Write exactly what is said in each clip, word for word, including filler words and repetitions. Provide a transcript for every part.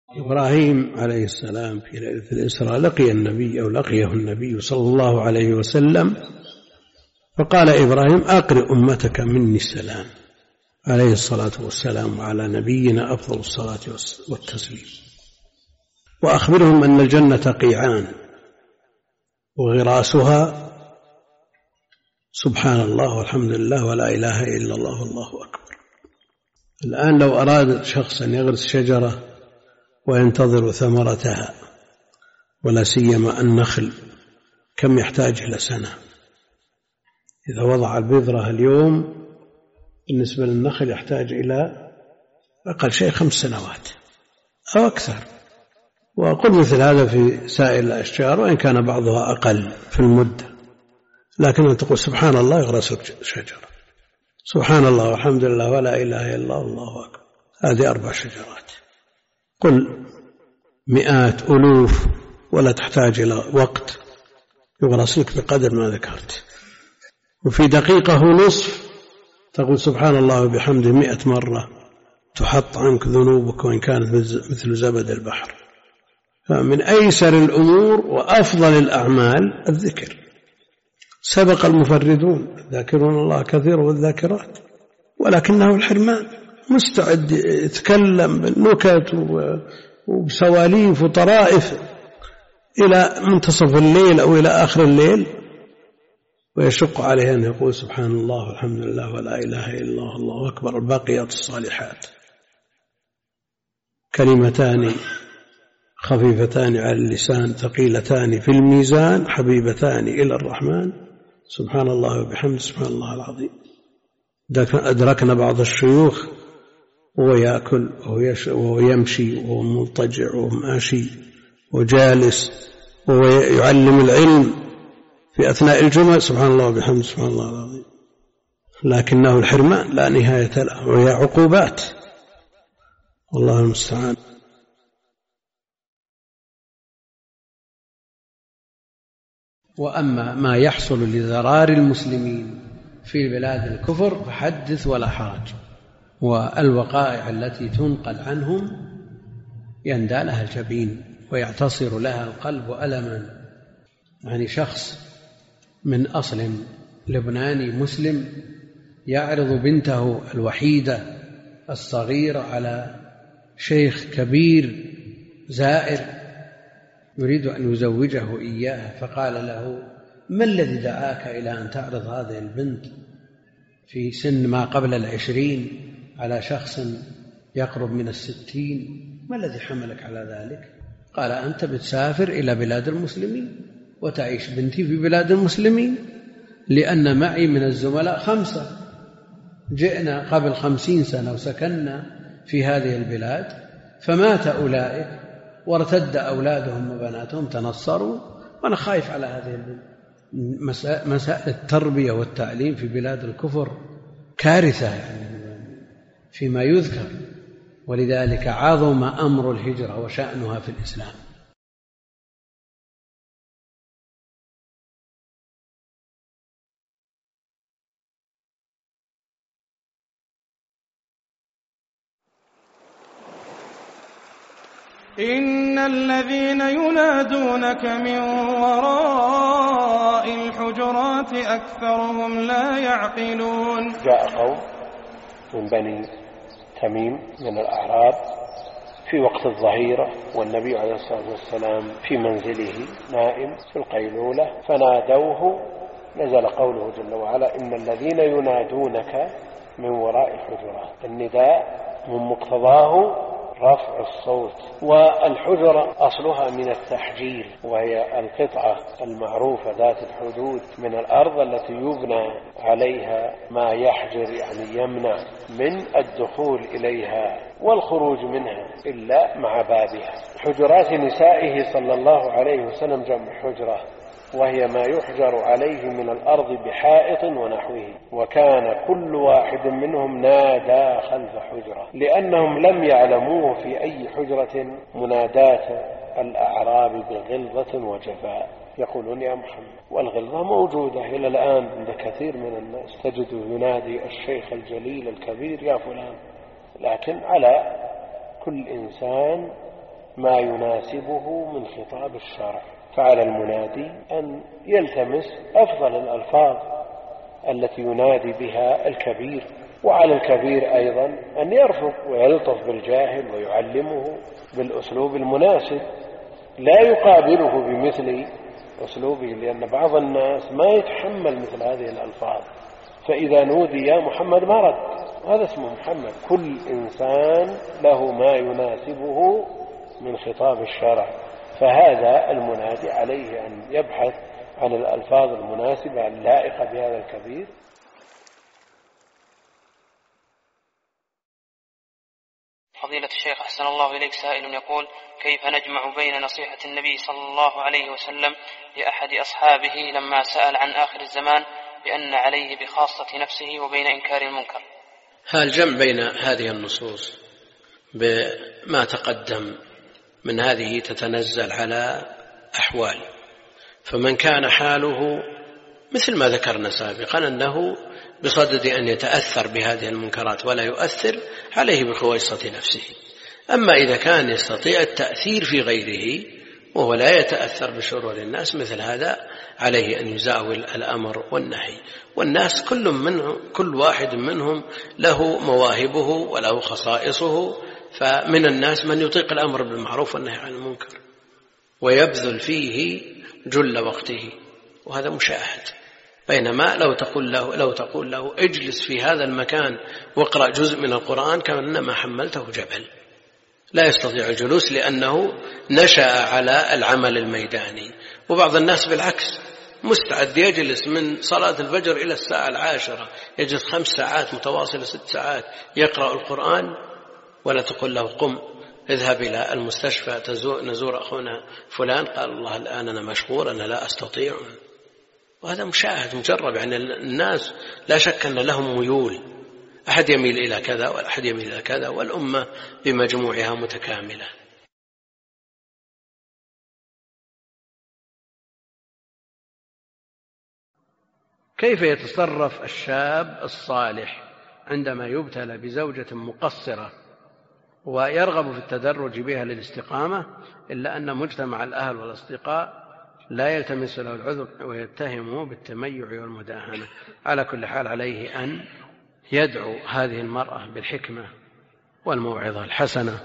إبراهيم عليه السلام في ليلة الإسراء لقي النبي أو لقيه النبي صلى الله عليه وسلم، فقال إبراهيم: أقرئ أمتك مني السلام، عليه الصلاة والسلام، وعلى نبينا أفضل الصلاة والتسليم، وأخبرهم أن الجنة قيعان وغراسها سبحان الله والحمد لله ولا إله إلا الله والله أكبر. الآن لو أراد شخص أن يغرس شجرة وينتظر ثمرتها، ولا سيما النخل، كم يحتاج إلى سنة؟ إذا وضع البذرة اليوم بالنسبة للنخل يحتاج إلى أقل شيء خمس سنوات أو أكثر. وأقول مثل هذا في سائر الأشجار، وإن كان بعضها أقل في المدة، لكن أن تقول سبحان الله يغرس شجرة، سبحان الله والحمد لله ولا إله إلا الله والله أكبر، هذه أربع شجرات. قل مئات ألوف ولا تحتاج إلى وقت، يغرس لك بقدر ما ذكرت. وفي دقيقة ونصف تقول سبحان الله وبحمده مئة مرة، تحط عنك ذنوبك وإن كانت مثل زبد البحر. فمن أيسر الأمور وأفضل الأعمال الذكر. سبق المفردون ذاكرون الله كثير والذاكرات، ولكنه الحرمان، مستعد يتكلم بالنكت وبسواليف وطرائف إلى منتصف الليل أو إلى آخر الليل، ويشق عليه أن يقول سبحان الله والحمد لله ولا إله إلا الله الله أكبر. الباقيات الصالحات كلمتان خفيفتان على اللسان ثقيلتان في الميزان حبيبتان إلى الرحمن، سبحان الله وبحمده سبحان الله العظيم. أدركنا بعض الشيوخ وهو يأكل وهو يمشي وهو مضطجع وهو ماشي وجالس وهو يعلم العلم في أثناء الجمعة سبحان الله وبحمده سبحان الله العظيم، لكنه الحرمان لا نهاية له، وهي عقوبات، والله المستعان. وأما ما يحصل لضرار المسلمين في بلاد الكفر فحدث ولا حرج، والوقائع التي تنقل عنهم يندى لها الجبين ويعتصر لها القلب ألما. يعني شخص من أصل لبناني مسلم يعرض بنته الوحيدة الصغيرة على شيخ كبير زائر يريد أن يزوجه إياها، فقال له: ما الذي دعاك إلى أن تعرض هذه البنت في سن ما قبل العشرين على شخص يقرب من الستين؟ ما الذي حملك على ذلك؟ قال: أنت بتسافر إلى بلاد المسلمين وتعيش بنتي في بلاد المسلمين، لأن معي من الزملاء خمسة جئنا قبل خمسين سنة وسكننا في هذه البلاد، فمات أولئك وارتد أولادهم وبناتهم تنصروا، وأنا خايف على هذه البلاد. مسائل التربية والتعليم في بلاد الكفر كارثة يعني فيما يذكر، ولذلك عظم أمر الهجرة وشأنها في الإسلام. إن الذين ينادونك من وراء الحجرات أكثرهم لا يعقلون. جاء قوم من بني تميم من الأعراب في وقت الظهيرة، والنبي عليه الصلاة والسلام في منزله نائم في القيلولة، فنادوه، نزل قوله جل وعلا: إن الذين ينادونك من وراء الحجرات. النداء من مقتضاه رفع الصوت، والحجرة أصلها من التحجير، وهي القطعة المعروفة ذات الحدود من الأرض التي يبنى عليها ما يحجر، يعني يمنع من الدخول إليها والخروج منها إلا مع بابها. حجرات نسائه صلى الله عليه وسلم جمع حجرة، وهي ما يحجر عليه من الأرض بحائط ونحوه، وكان كل واحد منهم نادى خلف حجرة، لأنهم لم يعلموه في أي حجرة مناداة الأعراب بغلظة وجفاء، يقولون يا محمد. والغلظة موجودة إلى الآن عند كثير من الناس، تجد ينادي الشيخ الجليل الكبير يا فلان، لكن على كل إنسان ما يناسبه من خطاب الشرع. فعلى المنادي أن يلتمس أفضل الألفاظ التي ينادي بها الكبير، وعلى الكبير أيضا أن يرفق ويلطف بالجاهل ويعلمه بالأسلوب المناسب، لا يقابله بمثل أسلوبه، لأن بعض الناس ما يتحمل مثل هذه الألفاظ، فإذا نودي يا محمد ما رد، هذا اسمه محمد. كل إنسان له ما يناسبه من خطاب الشرع، فهذا المنادي عليه أن يبحث عن الألفاظ المناسبة اللائقة بهذا الكبير. فضيلة الشيخ أحسن الله إليك، سائل يقول: كيف نجمع بين نصيحة النبي صلى الله عليه وسلم لأحد أصحابه لما سأل عن آخر الزمان بأن عليه بخاصة نفسه وبين إنكار المنكر؟ الجمع بين هذه النصوص بما تقدم من هذه تتنزل على أحوال، فمن كان حاله مثل ما ذكرنا سابقا أنه بصدد أن يتأثر بهذه المنكرات ولا يؤثر، عليه بخويصة نفسه. أما إذا كان يستطيع التأثير في غيره وهو لا يتأثر بشرور الناس، مثل هذا عليه أن يزاول الأمر والنهي. والناس كل منهم كل واحد منهم له مواهبه وله خصائصه، فمن الناس من يطيق الأمر بالمعروف والنهي عن المنكر ويبذل فيه جل وقته، وهذا مشاهد. بينما لو تقول له لو تقول له اجلس في هذا المكان واقرأ جزء من القرآن كأنما حملته جبل، لا يستطيع الجلوس لأنه نشأ على العمل الميداني. وبعض الناس بالعكس مستعد يجلس من صلاة الفجر إلى الساعة العاشرة، يجلس خمس ساعات متواصلة، ست ساعات يقرأ القرآن، ولا تقول له قم اذهب إلى المستشفى نزور أخونا فلان، قال الله الآن أنا مشغول أنا لا أستطيع. وهذا مشاهد مجرب، يعني الناس لا شك أن لهم ميول، أحد يميل إلى كذا والأحد يميل إلى كذا، والأمة بمجموعها متكاملة. كيف يتصرف الشاب الصالح عندما يبتلى بزوجة مقصرة ويرغب في التدرج بها للاستقامة، إلا أن مجتمع الأهل والأصدقاء لا يلتمس له العذر ويتهمه بالتميع والمداهنة؟ على كل حال عليه أن يدعو هذه المرأة بالحكمة والموعظة الحسنة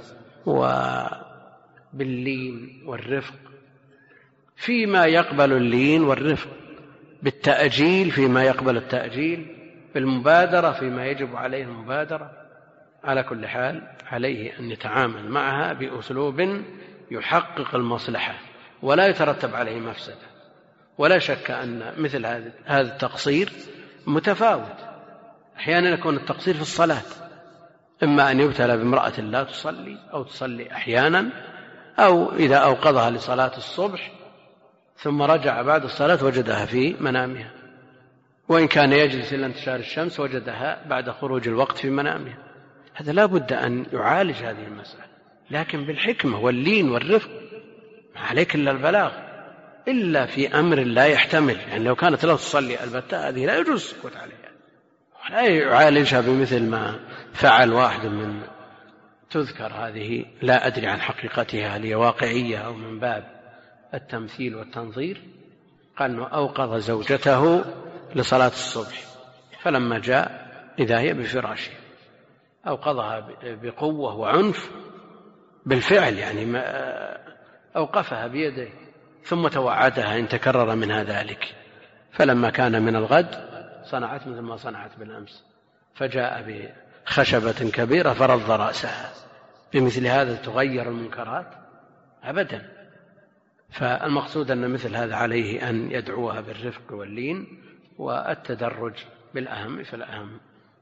وباللين والرفق فيما يقبل اللين والرفق، بالتأجيل فيما يقبل التأجيل، بالمبادرة فيما يجب عليه المبادرة. على كل حال عليه أن يتعامل معها بأسلوب يحقق المصلحة ولا يترتب عليه مفسدة. ولا شك أن مثل هذا التقصير متفاوت، أحيانا يكون التقصير في الصلاة، إما أن يبتلى بامرأة لا تصلي أو تصلي أحيانا، أو إذا أوقظها لصلاة الصبح ثم رجع بعد الصلاة وجدها في منامها، وإن كان يجلس إلى انتشار الشمس وجدها بعد خروج الوقت في منامها. هذا لا بد أن يعالج هذه المسألة، لكن بالحكمة واللين والرفق، ما عليك إلا البلاغ، إلا في أمر لا يحتمل. يعني لو كانت لا تصلي البتة هذه لا يجوز السكوت عليها، لا يعالجها بمثل ما فعل واحد من تذكر هذه، لا أدري عن حقيقتها هل هي واقعية أو من باب التمثيل والتنظير. قال أنه أوقظ زوجته لصلاة الصبح، فلما جاء إذا هي بفراشها، أوقظها بقوة وعنف بالفعل، يعني أوقفها بيده ثم توعدها إن تكرر منها ذلك. فلما كان من الغد صنعت مثل ما صنعت بالأمس، فجاء بخشبة كبيرة فرض رأسها. بمثل هذا تغير المنكرات أبدا. فالمقصود أن مثل هذا عليه أن يدعوها بالرفق واللين والتدرج بالأهم فالأهم.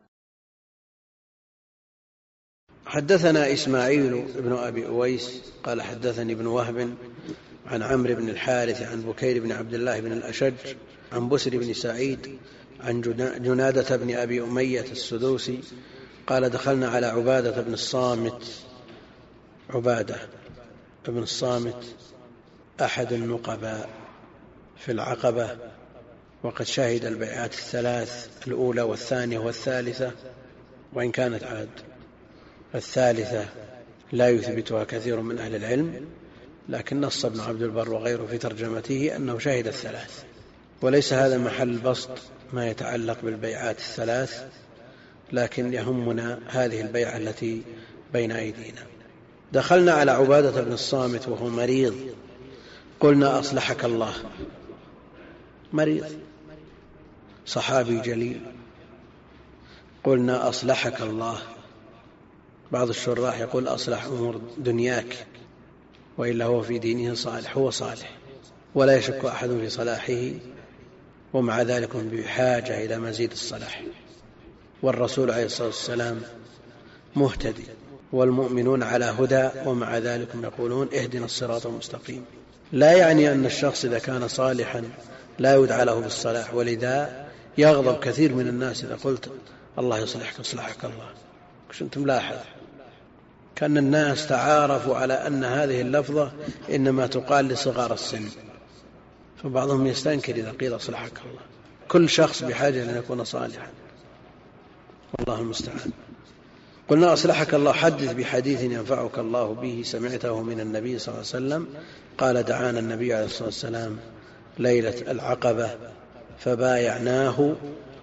حدثنا إسماعيل بن أبي أويس قال حدثني ابن وهب عن عمرو بن الحارث عن بكير بن عبد الله بن الأشج عن بسر بن سعيد عن جنادة بن أبي أمية السدوسي قال دخلنا على عبادة بن الصامت عبادة بن الصامت أحد النقباء في العقبة، وقد شهد البيعات الثلاث الأولى والثانية والثالثة، وإن كانت عاد الثالثة لا يثبتها كثير من أهل العلم، لكن نص ابن عبد البر وغيره في ترجمته أنه شهد الثلاث، وليس هذا محل بسط ما يتعلق بالبيعات الثلاث، لكن يهمنا هذه البيعة التي بين أيدينا. دخلنا على عبادة بن الصامت وهو مريض، قلنا أصلحك الله، مريض صحابي جليل، قلنا أصلحك الله. بعض الشراح يقول أصلح أمور دنياك، وإلا هو في دينه صالح، هو صالح ولا يشك أحد في صلاحه، ومع ذلك بحاجة إلى مزيد الصلاح. والرسول عليه الصلاة والسلام مهتدي والمؤمنون على هدى، ومع ذلك يقولون اهدنا الصراط المستقيم. لا يعني أن الشخص إذا كان صالحا لا يدعى له بالصلاح، ولذا يغضب كثير من الناس إذا قلت الله يصلحك يصلحك الله. كنت ملاحظ كأن الناس تعارفوا على أن هذه اللفظة إنما تقال لصغار السن، فبعضهم يستنكر إذا قيل أصلحك الله. كل شخص بحاجة أن يكون صالحا، والله المستعان. قلنا أصلحك الله، حدث بحديث ينفعك الله به سمعته من النبي صلى الله عليه وسلم. قال دعانا النبي عليه الصلاة والسلام ليلة العقبة فبايعناه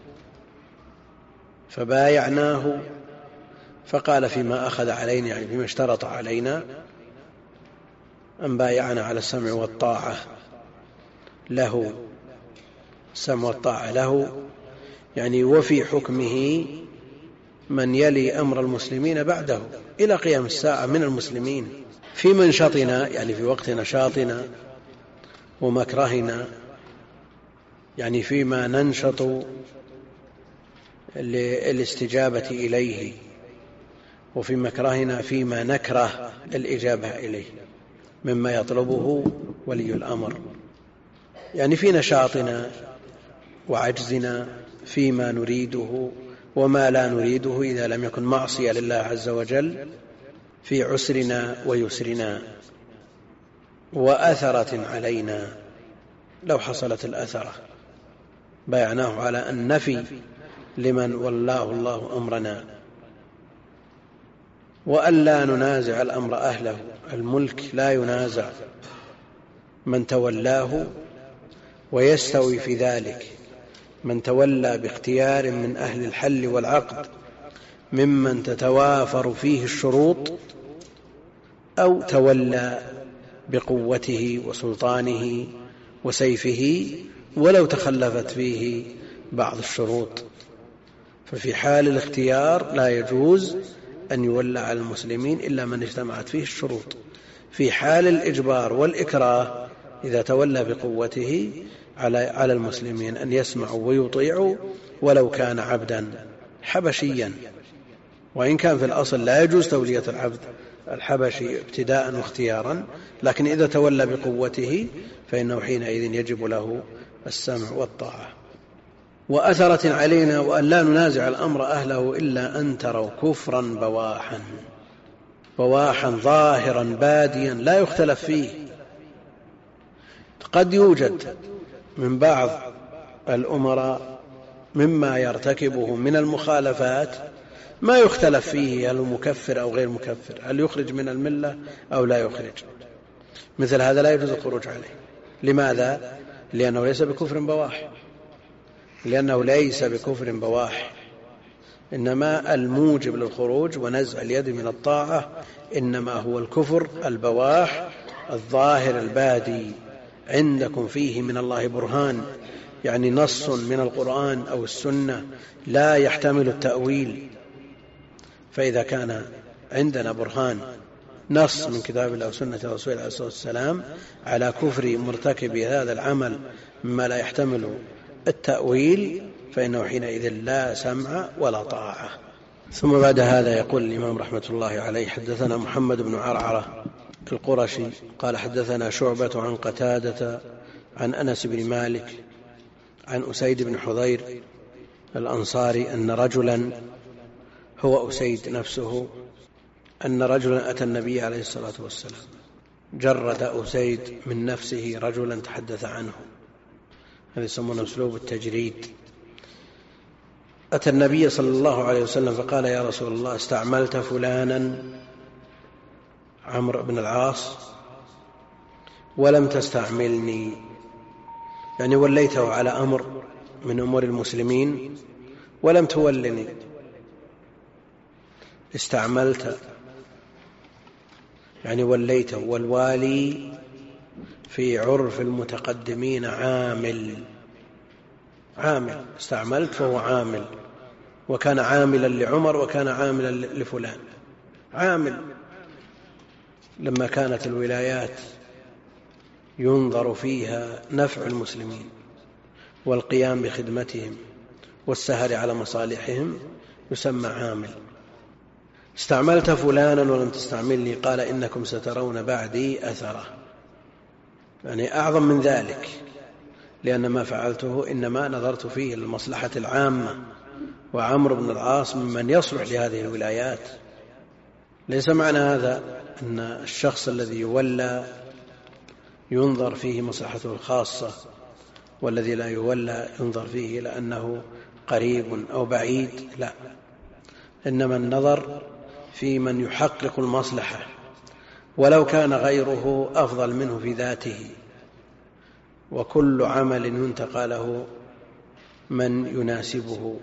فبايعناه فقال فيما أخذ علينا، يعني فيما اشترط علينا، أن بايعنا على السمع والطاعة له، السمع والطاعة له يعني وفي حكمه من يلي أمر المسلمين بعده إلى قيام الساعة من المسلمين، في منشطنا يعني في وقت نشاطنا، ومكرهنا يعني فيما ننشط للاستجابة إليه، وفي مكرهنا فيما نكره الإجابة إليه مما يطلبه ولي الأمر، يعني في نشاطنا وعجزنا فيما نريده وما لا نريده إذا لم يكن معصية لله عز وجل، في عسرنا ويسرنا، وأثرة علينا لو حصلت الأثرة بايعناه على النفي لمن ولاه الله أمرنا، وألا ننازع الأمر أهله. الملك لا ينازع من تولاه، ويستوي في ذلك من تولى باختيار من أهل الحل والعقد ممن تتوافر فيه الشروط، أو تولى بقوته وسلطانه وسيفه ولو تخلفت فيه بعض الشروط. ففي حال الاختيار لا يجوز أن يولى على المسلمين إلا من اجتمعت فيه الشروط. في حال الإجبار والإكراه إذا تولى بقوته على المسلمين أن يسمعوا ويطيعوا ولو كان عبدا حبشيا، وإن كان في الأصل لا يجوز تولية العبد الحبشي ابتداء واختيارا، لكن إذا تولى بقوته فإنه حينئذ يجب له السمع والطاعة. وأثرة علينا، وأن لا ننازع الأمر أهله إلا أن تروا كفرا بواحا، بواحا ظاهرا باديا لا يختلف فيه. قد يوجد من بعض الأمراء مما يرتكبه من المخالفات ما يختلف فيه، هل مكفر أو غير مكفر، هل يخرج من الملة أو لا يخرج، مثل هذا لا يجوز الخروج عليه. لماذا؟ لأنه ليس بكفر بواح، لأنه ليس بكفر بواح، إنما الموجب للخروج ونزع اليد من الطاعة إنما هو الكفر البواح الظاهر البادي. عندكم فيه من الله برهان، يعني نص من القرآن أو السنة لا يحتمل التأويل. فإذا كان عندنا برهان نص من كتاب الله وسنة رسول الله صلى الله عليه وسلم على كفر مرتكب هذا العمل مما لا يحتمل التأويل، فإنه حينئذ لا سمع ولا طاعة. ثم بعد هذا يقول الإمام رحمة الله عليه: حدثنا محمد بن عرعرة القرشي قال حدثنا شعبة عن قتادة عن أنس بن مالك عن أسيد بن حضير الأنصاري أن رجلا، هو أسيد نفسه، أن رجلا أتى النبي عليه الصلاة والسلام، جرد أسيد من نفسه رجلا تحدث عنه، هذا يسمونه أسلوب التجريد. أتى النبي صلى الله عليه وسلم فقال: يا رسول الله، استعملت فلانا عمرو بن العاص ولم تستعملني، يعني وليته على أمر من أمور المسلمين ولم تولني، استعملت يعني وليته. والوالي في عرف المتقدمين عامل، عامل استعملت فهو عامل، وكان عاملا لعمر وكان عاملا لفلان، عامل. لما كانت الولايات ينظر فيها نفع المسلمين والقيام بخدمتهم والسهر على مصالحهم يسمى عامل. استعملت فلانا ولم تستعملني، قال إنكم سترون بعدي أثره، يعني أعظم من ذلك، لأن ما فعلته إنما نظرت فيه للمصلحة العامة، وعمرو بن العاص ممن يصلح لهذه الولايات. ليس معنى هذا أن الشخص الذي يولى ينظر فيه مصلحته الخاصة، والذي لا يولى ينظر فيه لأنه قريب أو بعيد، لا، إنما النظر في من يحقق المصلحة ولو كان غيره أفضل منه في ذاته. وكل عمل ينتقى له من يناسبه،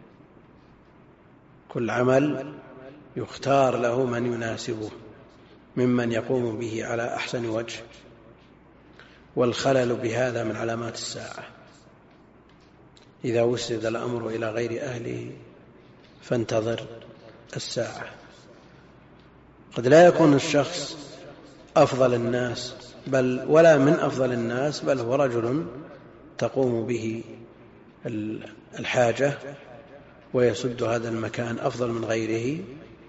كل عمل يختار له من يناسبه ممن يقوم به على أحسن وجه. والخلل بهذا من علامات الساعة، إذا وسد الأمر إلى غير أهله فانتظر الساعة. قد لا يكون الشخص أفضل الناس بل ولا من أفضل الناس، بل هو رجل تقوم به الحاجة ويسد هذا المكان أفضل من غيره.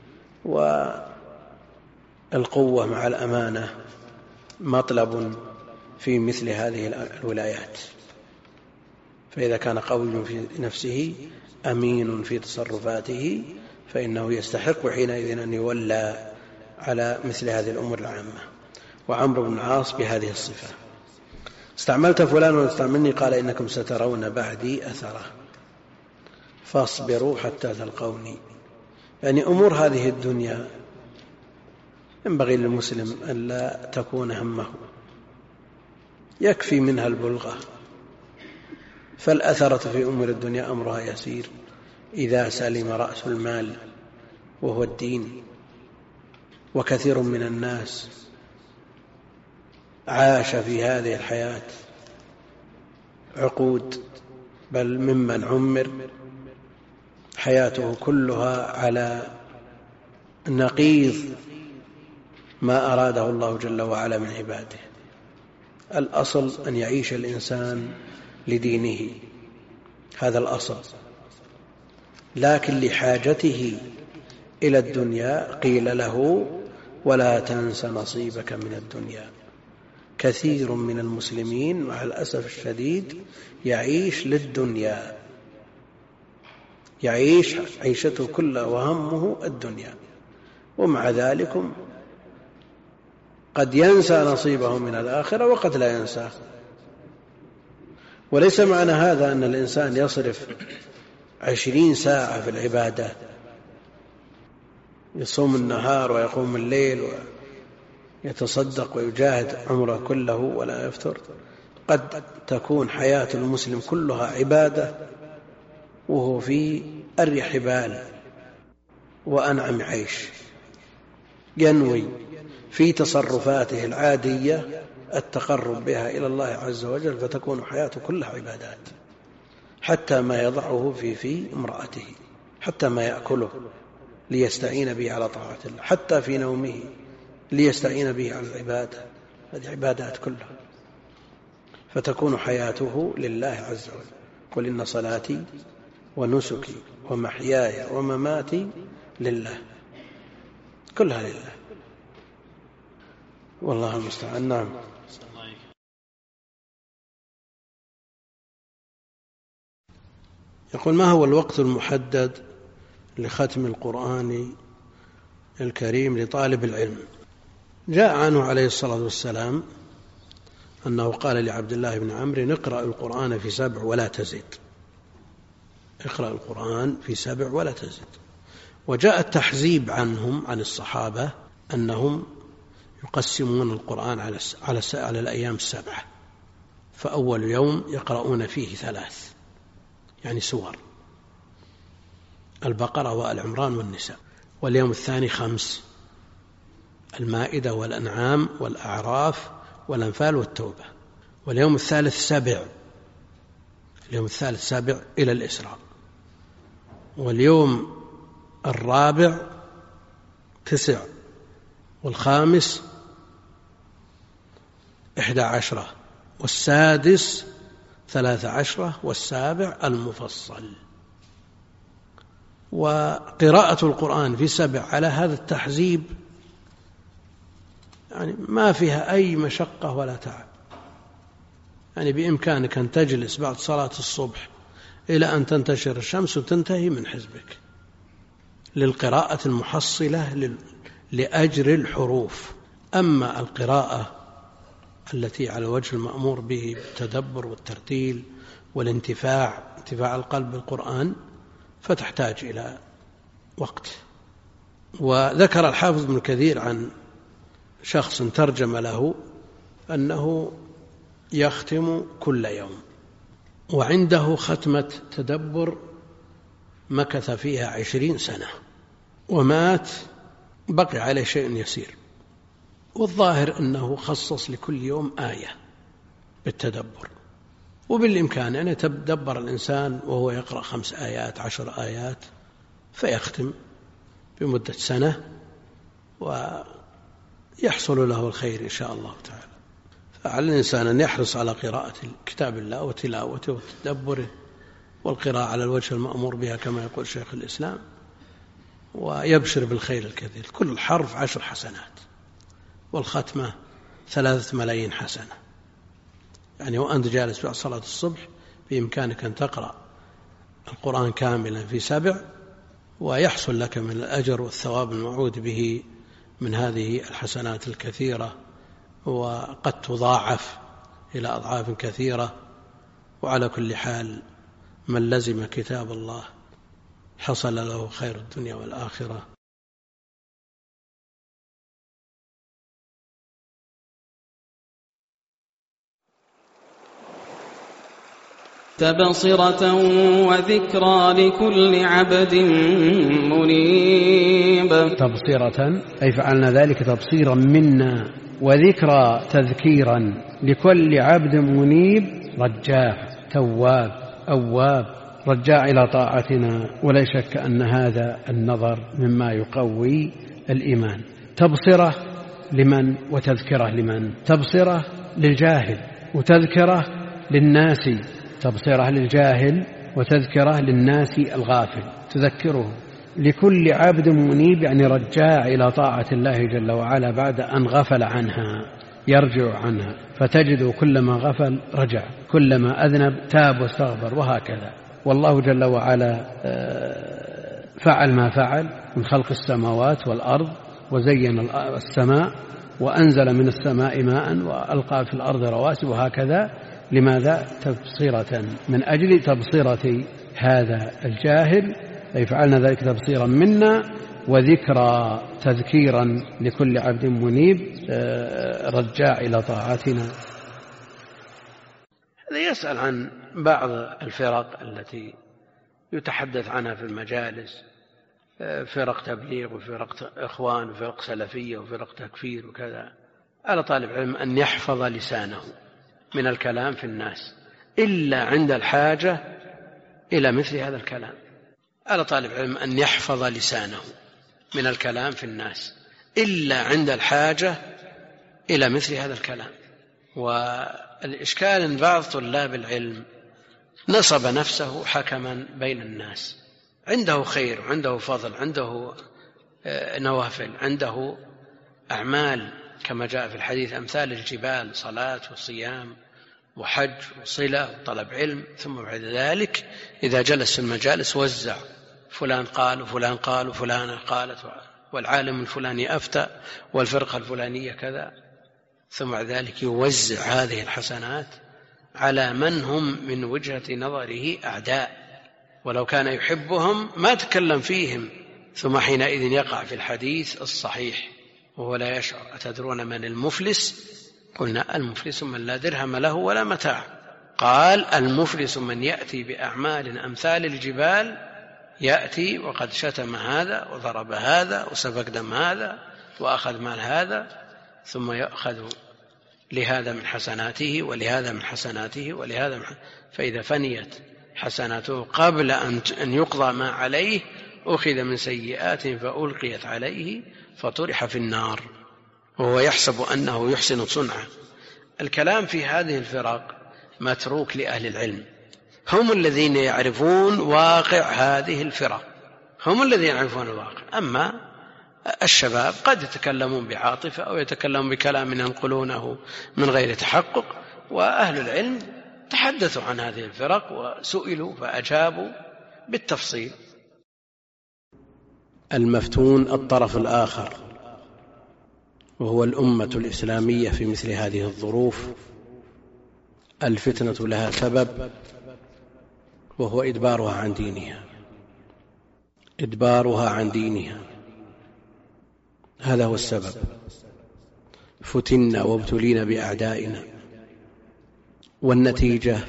والقوة مع الأمانة مطلب في مثل هذه الولايات، فإذا كان قوي في نفسه أمين في تصرفاته فإنه يستحق حينئذ أن يولى على مثل هذه الأمور العامة. وعمرو بن العاص بهذه الصفة. استعملت فلان واستعملني، قال إنكم سترون بعدي أثره فاصبروا حتى تلقوني. يعني أمور هذه الدنيا ينبغي للمسلم أن لا تكون همه، يكفي منها البلغة، فالأثرة في أمور الدنيا أمرها يسير إذا سلم رأس المال وهو الدين. وكثير من الناس عاش في هذه الحياة عقود، بل ممن عمر حياته كلها على نقيض ما أراده الله جل وعلا من عباده. الأصل أن يعيش الإنسان لدينه، هذا الأصل، لكن لحاجته إلى الدنيا قيل له ولا تنس نصيبك من الدنيا. كثير من المسلمين مع الأسف الشديد يعيش للدنيا، يعيش عيشته كلها وهمه الدنيا، ومع ذلك قد ينسى نصيبه من الآخرة وقد لا ينساه. وليس معنى هذا أن الإنسان يصرف عشرين ساعة في العبادة، يصوم النهار ويقوم الليل ويتصدق ويجاهد عمره كله ولا يفتر. قد تكون حياة المسلم كلها عبادة وهو في أريح بال وأنعم عيش، ينوي في تصرفاته العادية التقرب بها إلى الله عز وجل، فتكون حياته كلها عبادات، حتى ما يضعه في في امرأته، حتى ما يأكله ليستعين به على طاعة الله، حتى في نومه ليستعين به على العبادة، هذه عبادات كلها، فتكون حياته لله عز وجل. قل إن صلاتي ونسكي ومحياي ومماتي لله، كلها لله، والله المستعان. نعم. يقول: ما هو الوقت المحدد لختم القرآن الكريم لطالب العلم؟ جاء عنه عليه الصلاة والسلام أنه قال لعبد الله بن عمرو: اقرأ القرآن في سبع ولا تزد، اقرأ القرآن في سبع ولا تزد. وجاء التحزيب عنهم عن الصحابة أنهم يقسمون القرآن على على على الأيام السبعة، فأول يوم يقرؤون فيه ثلاث يعني سور، البقرة وآل عمران والنساء، واليوم الثاني خمس، المائدة والأنعام والأعراف والأنفال والتوبة، واليوم الثالث سبع، اليوم الثالث سبع إلى الإسراء، واليوم الرابع تسع، والخامس إحدى عشرة، والسادس ثلاث عشرة، والسابع المفصل. وقراءة القرآن في سبع على هذا التحزيب يعني ما فيها أي مشقة ولا تعب، يعني بإمكانك أن تجلس بعد صلاة الصبح إلى أن تنتشر الشمس وتنتهي من حزبك للقراءة المحصلة لأجر الحروف. أما القراءة التي على وجه المأمور به بالتدبر والترتيل والانتفاع، انتفاع القلب بالقرآن، فتحتاج إلى وقت. وذكر الحافظ ابن كثير عن شخص ترجم له أنه يختم كل يوم، وعنده ختمة تدبر مكث فيها عشرين سنة ومات بقي عليه شيء يسير، والظاهر أنه خصص لكل يوم آية بالتدبر، وبالإمكان أن يتدبر الإنسان وهو يقرأ خمس آيات عشر آيات فيختم بمدة سنة ويحصل له الخير إن شاء الله تعالى. فعلى الإنسان أن يحرص على قراءة كتاب الله وتلاوته وتدبره والقراءة على الوجه المأمور بها كما يقول شيخ الإسلام، ويبشر بالخير الكثير. كل حرف عشر حسنات، والختمة ثلاثة ملايين حسنة. يعني وأنت جالس بعد صلاة الصبح بإمكانك أن تقرأ القرآن كاملا في سبع، ويحصل لك من الأجر والثواب الموعود به من هذه الحسنات الكثيرة، وقد تضاعف إلى أضعاف كثيرة. وعلى كل حال من لزم كتاب الله حصل له خير الدنيا والآخرة. تبصرة وذكرى لكل عبد منيب. تبصرة أي فعلنا ذلك تبصيرا منا، وذكرى تذكيرا لكل عبد منيب، رجاع تواب أواب، رجاع إلى طاعتنا. ولا شك أن هذا النظر مما يقوي الإيمان. تبصرة لمن وتذكرة لمن؟ تبصرة للجاهل وتذكرة للناس، تبصرة للجاهل وتذكرة للناس الغافل، تذكره. لكل عبد منيب يعني رجاع إلى طاعة الله جل وعلا بعد أن غفل عنها، يرجع عنها، فتجد كلما غفل رجع، كلما أذنب تاب واستغفر، وهكذا. والله جل وعلا فعل ما فعل من خلق السماوات والأرض، وزين السماء وأنزل من السماء ماء وألقى في الأرض رواسي، وهكذا. لماذا؟ تبصرة، من أجل تبصرة هذا الجاهل، أي فعلنا ذلك تبصيرا منا، وذكرى تذكيرا لكل عبد منيب رجاع إلى طاعتنا. هذا يسأل عن بعض الفرق التي يتحدث عنها في المجالس، فرق تبليغ وفرق إخوان وفرق سلفية وفرق تكفير وكذا. على طالب علم أن يحفظ لسانه من الكلام في الناس إلا عند الحاجة إلى مثل هذا الكلام. على طالب علم أن يحفظ لسانه من الكلام في الناس إلا عند الحاجة إلى مثل هذا الكلام. والإشكال أن بعض طلاب العلم نصب نفسه حكما بين الناس، عنده خير، عنده فضل، عنده نوافل، عنده أعمال كما جاء في الحديث أمثال الجبال، صلاة وصيام وحج وصلة وطلب علم. ثم بعد ذلك إذا جلس في المجالس وزع، فلان قال وفلان قال وفلانة قالت، والعالم الفلاني أفتى والفرقة الفلانية كذا. ثم بعد ذلك يوزع هذه الحسنات على من هم من وجهة نظره أعداء، ولو كان يحبهم ما تكلم فيهم. ثم حينئذ يقع في الحديث الصحيح وهو لا يشعر. أتدرون من المفلس؟ قلنا المفلس من لا درهم له ولا متاع. قال المفلس من يأتي بأعمال أمثال الجبال، يأتي وقد شتم هذا وضرب هذا وسفك دم هذا وأخذ مال هذا، ثم يأخذ لهذا من حسناته ولهذا من حسناته ولهذا من حسناته، فإذا فنيت حسناته قبل أن يقضى ما عليه أخذ من سيئات فألقيت عليه فطرح في النار وهو يحسب أنه يحسن صنعه. الكلام في هذه الفرق متروك لأهل العلم، هم الذين يعرفون واقع هذه الفرق، هم الذين يعرفون الواقع. أما الشباب قد يتكلمون بعاطفة أو يتكلمون بكلام ينقلونه من غير تحقق، وأهل العلم تحدثوا عن هذه الفرق وسئلوا فأجابوا بالتفصيل. المفتون الطرف الآخر، وهو الأمة الإسلامية في مثل هذه الظروف. الفتنة لها سبب، وهو إدبارها عن دينها، إدبارها عن دينها، هذا هو السبب. فتنا وابتلينا بأعدائنا، والنتيجة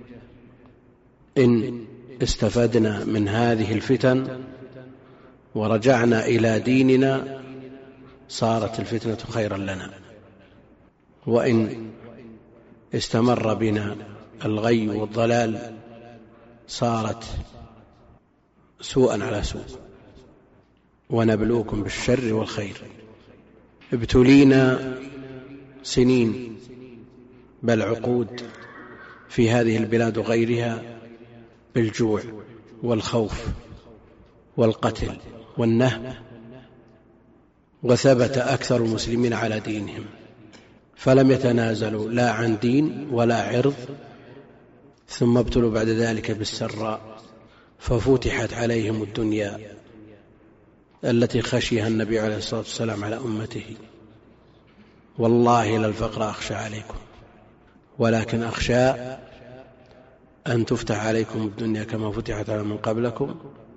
إن استفدنا من هذه الفتن ورجعنا إلى ديننا صارت الفتنة خيرا لنا، وإن استمر بنا الغي والضلال صارت سوءا على سوء. ونبلوكم بالشر والخير. ابتلينا سنين بل عقود في هذه البلاد وغيرها بالجوع والخوف والقتل والنهب، وثبت أكثر المسلمين على دينهم فلم يتنازلوا لا عن دين ولا عرض، ثم ابتلوا بعد ذلك بالسراء ففتحت عليهم الدنيا التي خشيها النبي عليه الصلاة والسلام على أمته. والله لا الفقر أخشى عليكم، ولكن أخشى أن تفتح عليكم الدنيا كما فتحت على من قبلكم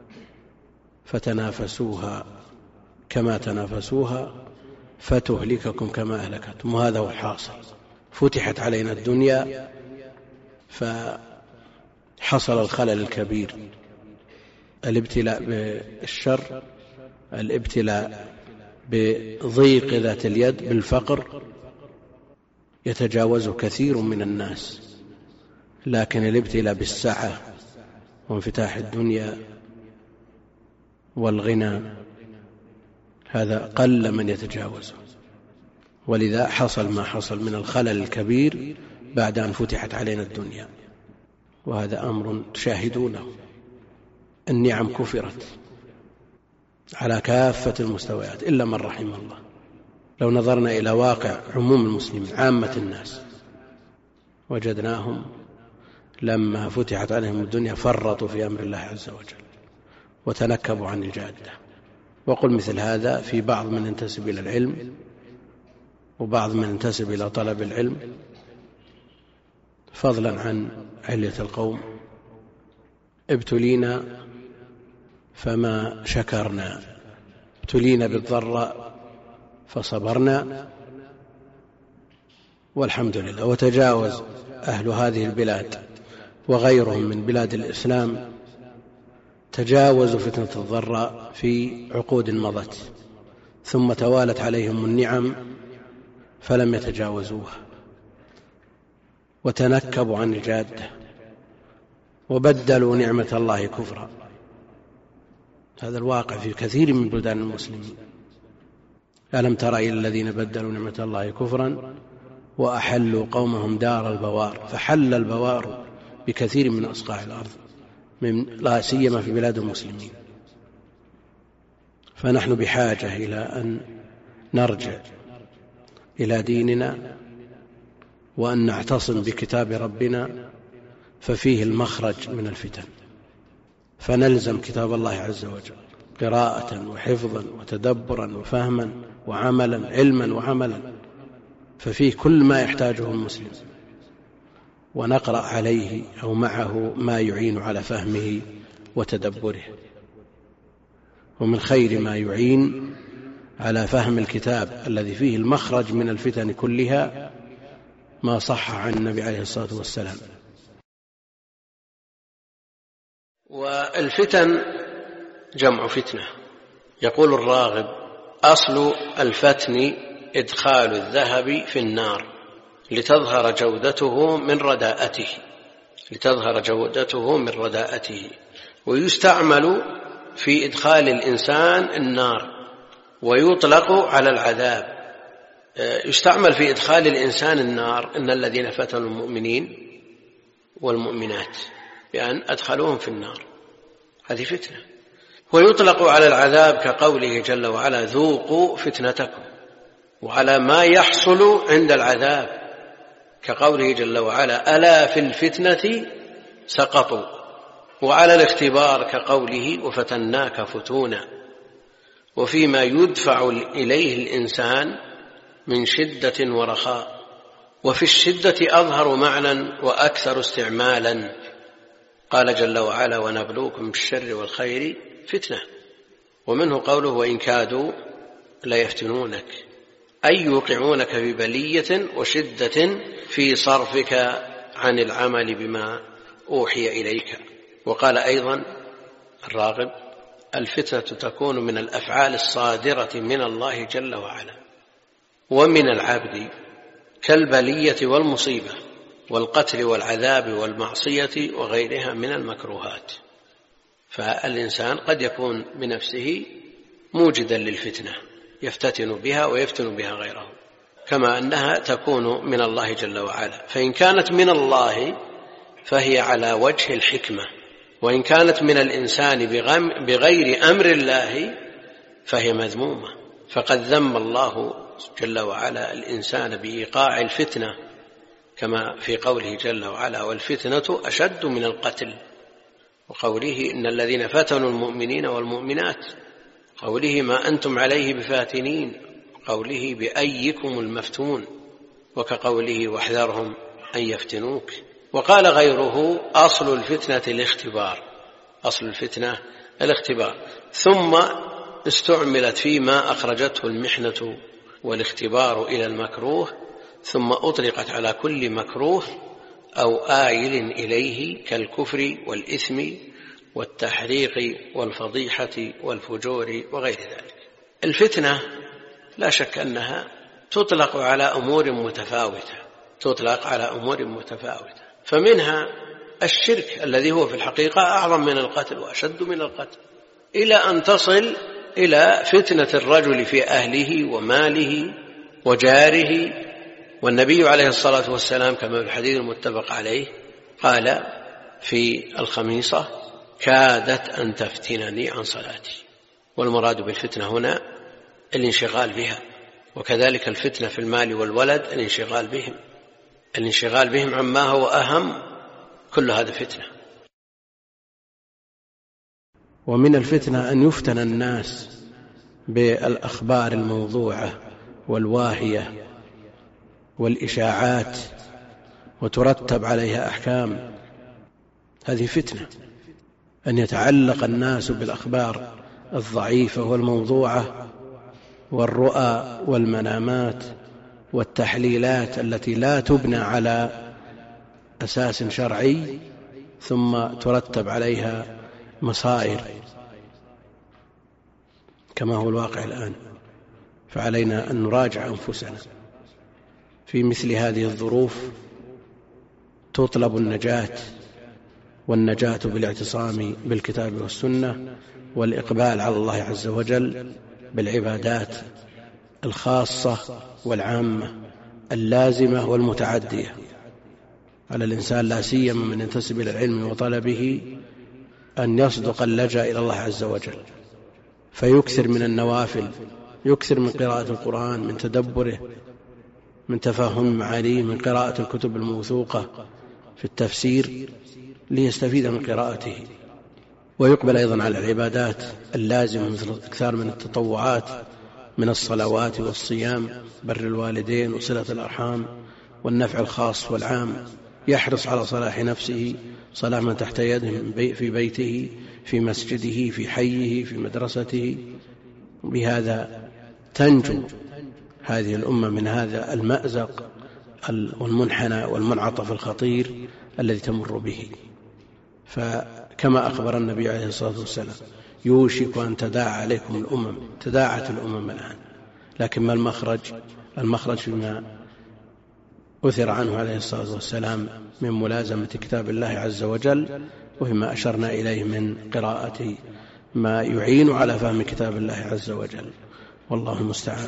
فتنافسوها كما تنافسوها فتهلككم كما أهلكتم. وهذا هو الحاصل. فتحت علينا الدنيا فحصل الخلل الكبير، الابتلاء بالشر، الابتلاء بضيق ذات اليد، بالفقر يتجاوز كثير من الناس، لكن الابتلاء بالسعة وانفتاح الدنيا والغنى هذا قل من يتجاوزه. ولذا حصل ما حصل من الخلل الكبير بعد أن فتحت علينا الدنيا، وهذا أمر تشاهدونه. النعم كفرت على كافة المستويات إلا من رحم الله. لو نظرنا إلى واقع عموم المسلمين عامة الناس وجدناهم لما فتحت عليهم الدنيا فرطوا في أمر الله عز وجل وتنكبوا عن الجادة. وقل مثل هذا في بعض من ينتسب إلى العلم وبعض من ينتسب إلى طلب العلم، فضلا عن علية القوم. ابتلينا فما شكرنا، ابتلينا بالضراء فصبرنا والحمد لله. وتجاوز أهل هذه البلاد وغيرهم من بلاد الإسلام تجاوزوا فتنة الضراء في عقود مضت، ثم توالت عليهم النعم فلم يتجاوزوها وتنكبوا عن الجادة وبدلوا نعمة الله كفرا. هذا الواقع في كثير من بلدان المسلمين. ألم تر إلى الذين بدلوا نعمة الله كفرا وأحلوا قومهم دار البوار. فحل البوار بكثير من أصقاع الأرض، من لا سيما في بلاد المسلمين. فنحن بحاجة إلى أن نرجع إلى ديننا وأن نعتصم بكتاب ربنا، ففيه المخرج من الفتن. فنلزم كتاب الله عز وجل قراءة وحفظا وتدبرا وفهما وعملا، علما وعملا، ففيه كل ما يحتاجه المسلم، ونقرأ عليه أو معه ما يعين على فهمه وتدبره. ومن خير ما يعين على فهم الكتاب الذي فيه المخرج من الفتن كلها ما صح عن النبي عليه الصلاة والسلام. والفتن جمع فتنة. يقول الراغب: أصل الفتن إدخال الذهب في النار لتظهر جودته من رداءته لتظهر جودته من رداءته ويستعمل في إدخال الإنسان النار ويطلق على العذاب. يستعمل في إدخال الإنسان النار إن الذين فتنوا المؤمنين والمؤمنات بأن أدخلوهم في النار، هذه فتنة. ويطلق على العذاب كقوله جل وعلا: ذوقوا فتنتكم، وعلى ما يحصل عند العذاب كقوله جل وعلا: ألا في الفتنة سقطوا. وعلى الاختبار كقوله: وفتناك فتونا. وفيما يدفع إليه الإنسان من شدة ورخاء. وفي الشدة أظهر معنى وأكثر استعمالا، قال جل وعلا: ونبلوكم بالشر والخير فتنة. ومنه قوله: وإن كادوا ليفتنونك، أي يوقعونك في بلية وشدة في صرفك عن العمل بما أوحي إليك. وقال أيضا الراغب: الفتنة تكون من الأفعال الصادرة من الله جل وعلا ومن العبد كالبلية والمصيبة والقتل والعذاب والمعصية وغيرها من المكروهات. فالإنسان قد يكون بنفسه موجدا للفتنة يفتتن بها ويفتن بها غيره، كما أنها تكون من الله جل وعلا. فإن كانت من الله فهي على وجه الحكمة، وإن كانت من الإنسان بغير أمر الله فهي مذمومة. فقد ذم الله جل وعلا الإنسان بإيقاع الفتنة، كما في قوله جل وعلا: والفتنة أشد من القتل. وقوله: إن الذين فتنوا المؤمنين والمؤمنات. قوله: ما أنتم عليه بفاتنين. قوله: بأيكم المفتون. وكقوله: واحذرهم أن يفتنوك. وقال غيره: أصل الفتنة الاختبار أصل الفتنة الاختبار ثم استعملت فيما أخرجته المحنة والاختبار إلى المكروه، ثم أطلقت على كل مكروه أو آيل إليه كالكفر والإثم والتحريق والفضيحة والفجور وغير ذلك. الفتنة لا شك أنها تطلق على أمور متفاوتة تطلق على أمور متفاوتة فمنها الشرك الذي هو في الحقيقة أعظم من القتل وأشد من القتل، إلى أن تصل إلى فتنة الرجل في أهله وماله وجاره. والنبي عليه الصلاة والسلام كما في الحديث المتفق عليه قال في الخميصة: كادت أن تفتنني عن صلاتي. والمراد بالفتنة هنا الانشغال بها، وكذلك الفتنة في المال والولد الانشغال بهم الانشغال بهم عما هو أهم، كل هذا فتنة. ومن الفتنة أن يفتن الناس بالأخبار الموضوعة والواهية والإشاعات وترتب عليها أحكام، هذه فتنة. أن يتعلق الناس بالأخبار الضعيفة والموضوعة والرؤى والمنامات والتحليلات التي لا تبنى على أساس شرعي، ثم ترتب عليها مصائر كما هو الواقع الآن. فعلينا أن نراجع أنفسنا في مثل هذه الظروف. تطلب النجاة، والنجاة بالاعتصام بالكتاب والسنة والإقبال على الله عز وجل بالعبادات الخاصة والعامة اللازمة والمتعدية. على الإنسان لا سيما من ينتسب إلى العلم وطلبه أن يصدق اللجأ إلى الله عز وجل، فيكثر من النوافل، يكثر من قراءة القرآن، من تدبره، من تفهم معانيه، من قراءة الكتب الموثوقة في التفسير ليستفيد من قراءته. ويقبل أيضا على العبادات اللازمة مثل الإكثار من التطوعات من الصلوات والصيام، بر الوالدين وصلة الأرحام والنفع الخاص والعام. يحرص على صلاح نفسه، صلاح من تحت يده في بيته، في مسجده، في حيه، في مدرسته. بهذا تنجو هذه الأمة من هذا المأزق والمنحنى والمنعطف الخطير الذي تمر به. فكما أخبر النبي عليه الصلاة والسلام يوشك أن تداعى عليكم الأمم، تداعت الأمم الآن، لكن ما المخرج؟ المخرج فيما أثر عنه عليه الصلاة والسلام من ملازمة كتاب الله عز وجل، وفيما أشرنا إليه من قراءة ما يعين على فهم كتاب الله عز وجل، والله المستعان.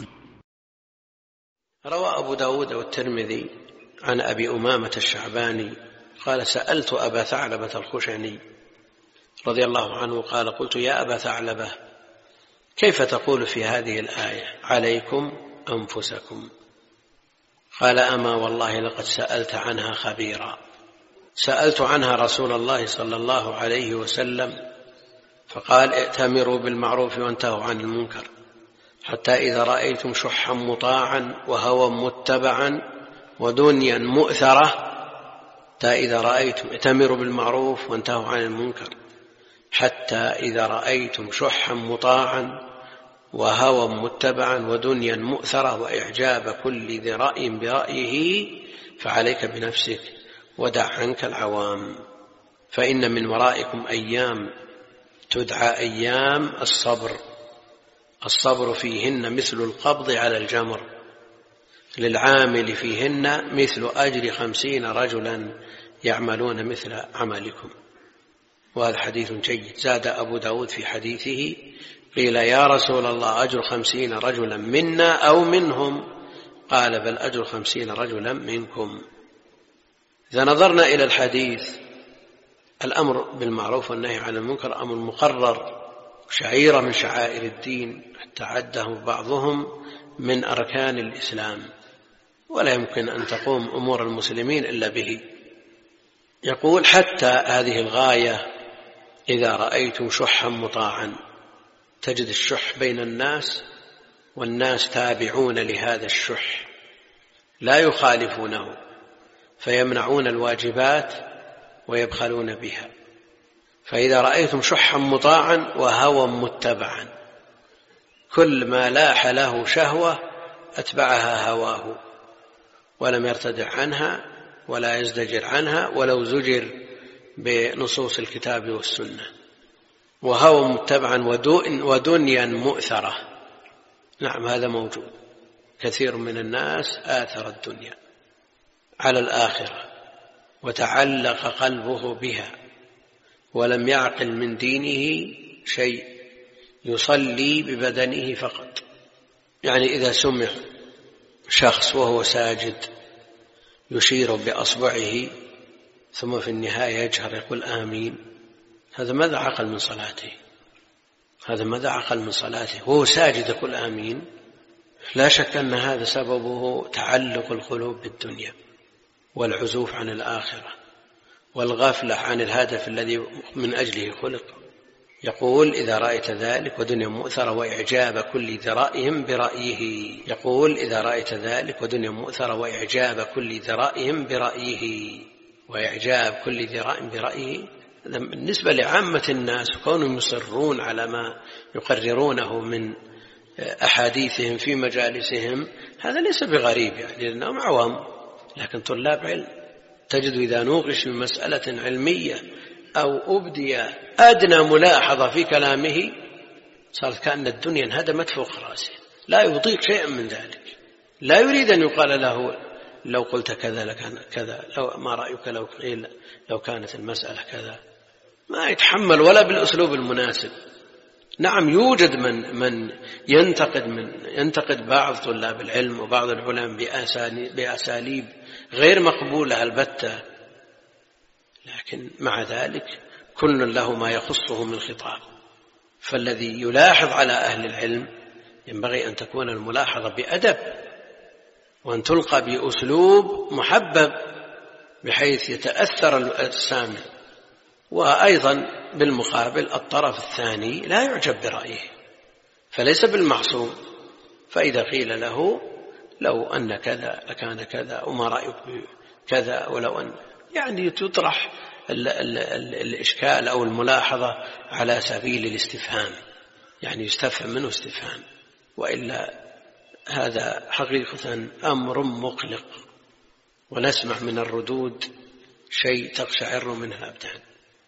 روى أبو داود والترمذي عن أبي أمامة الشعباني قال: سألت أبا ثعلبة الخشني رضي الله عنه قال: قلت يا أبا ثعلبة كيف تقول في هذه الآية عليكم أنفسكم؟ قال: أما والله لقد سألت عنها خبيرا. سألت عنها رسول الله صلى الله عليه وسلم فقال: ائتمروا بالمعروف وانتهوا عن المنكر، حتى إذا رأيتم شحا مطاعا وهوى متبعا ودنيا مؤثرة، حتى إذا رأيتم ائتمروا بالمعروف وانتهوا عن المنكر، حتى إذا رأيتم شحا مطاعا وهوى متبعا ودنيا مؤثرة وإعجاب كل ذي رأي برأيه، فعليك بنفسك ودع عنك العوام، فإن من ورائكم أيام تدعى أيام الصبر، الصبر فيهن مثل القبض على الجمر، للعامل فيهن مثل أجر خمسين رجلا يعملون مثل عملكم. وهذا حديث جيد. زاد أبو داود في حديثه: قيل يا رسول الله أجر خمسين رجلا منا أو منهم؟ قال: بل أجر خمسين رجلا منكم. إذا نظرنا إلى الحديث، الأمر بالمعروف والنهي عن المنكر أمر مقرر، شعيرة من شعائر الدين، حتى عده بعضهم من أركان الإسلام، ولا يمكن أن تقوم أمور المسلمين إلا به. يقول: حتى هذه الغاية إذا رأيتم شحا مطاعا، تجد الشح بين الناس والناس تابعون لهذا الشح لا يخالفونه، فيمنعون الواجبات ويبخلون بها. فإذا رأيتم شحا مطاعا وهوى متبعا، كل ما لاح له شهوة أتبعها هواه ولم يرتدع عنها ولا يزدجر عنها ولو زجر بنصوص الكتاب والسنة. وهوى متبعا ودنيا مؤثرة، نعم هذا موجود، كثير من الناس آثر الدنيا على الآخرة وتعلق قلبه بها ولم يعقل من دينه شيء، يصلي ببدنه فقط. يعني إذا سمع شخص وهو ساجد يشير بأصبعه ثم في النهاية يجهر يقول آمين، هذا ماذا عقل من صلاته؟ هذا ماذا عقل من صلاته وهو ساجد يقول آمين؟ لا شك أن هذا سببه تعلق القلوب بالدنيا والعزوف عن الآخرة والغفلة عن الهدف الذي من أجله خلق. يقول: إذا رأيت ذلك ودنيا مؤثرة وإعجاب كل ذي رأي برأيه. يقول: إذا رأيت ذلك ودنيا مؤثرة وإعجاب كل ذي رأي برأيه. وإعجاب كل ذي رأي برأيه بالنسبة لعامة الناس، وكونهم يصرون على ما يقررونه من أحاديثهم في مجالسهم، هذا ليس بغريب، يعني لأنهم عوام، لكن طلاب علم تجد إذا نوقش في مسألة علمية أو أبدي أدنى ملاحظة في كلامه صارت كأن الدنيا انهدمت فوق رأسه، لا يطيق شيئا من ذلك، لا يريد أن يقال له لو قلت كذا لكان كذا، لو ما رأيك لو قيل لو كانت المسألة كذا، ما يتحمل ولا بالأسلوب المناسب. نعم يوجد من من ينتقد من ينتقد بعض طلاب العلم وبعض العلماء بأساليب غير مقبولة البتة، لكن مع ذلك كل له ما يخصه من خطاب. فالذي يلاحظ على أهل العلم ينبغي أن تكون الملاحظة بأدب وأن تلقى بأسلوب محبب بحيث يتأثر السامع. وأيضا بالمقابل الطرف الثاني لا يعجب برأيه، فليس بالمعصوم، فإذا قيل له لو أن كذا لكان كذا وما رأيك كذا، ولو أن يعني تطرح ال ال ال الإشكال أو الملاحظة على سبيل الاستفهام، يعني يستفهم منه استفهام، وإلا هذا حقيقة أمر مقلق، ونسمع من الردود شيء تقشعر منها أبدان،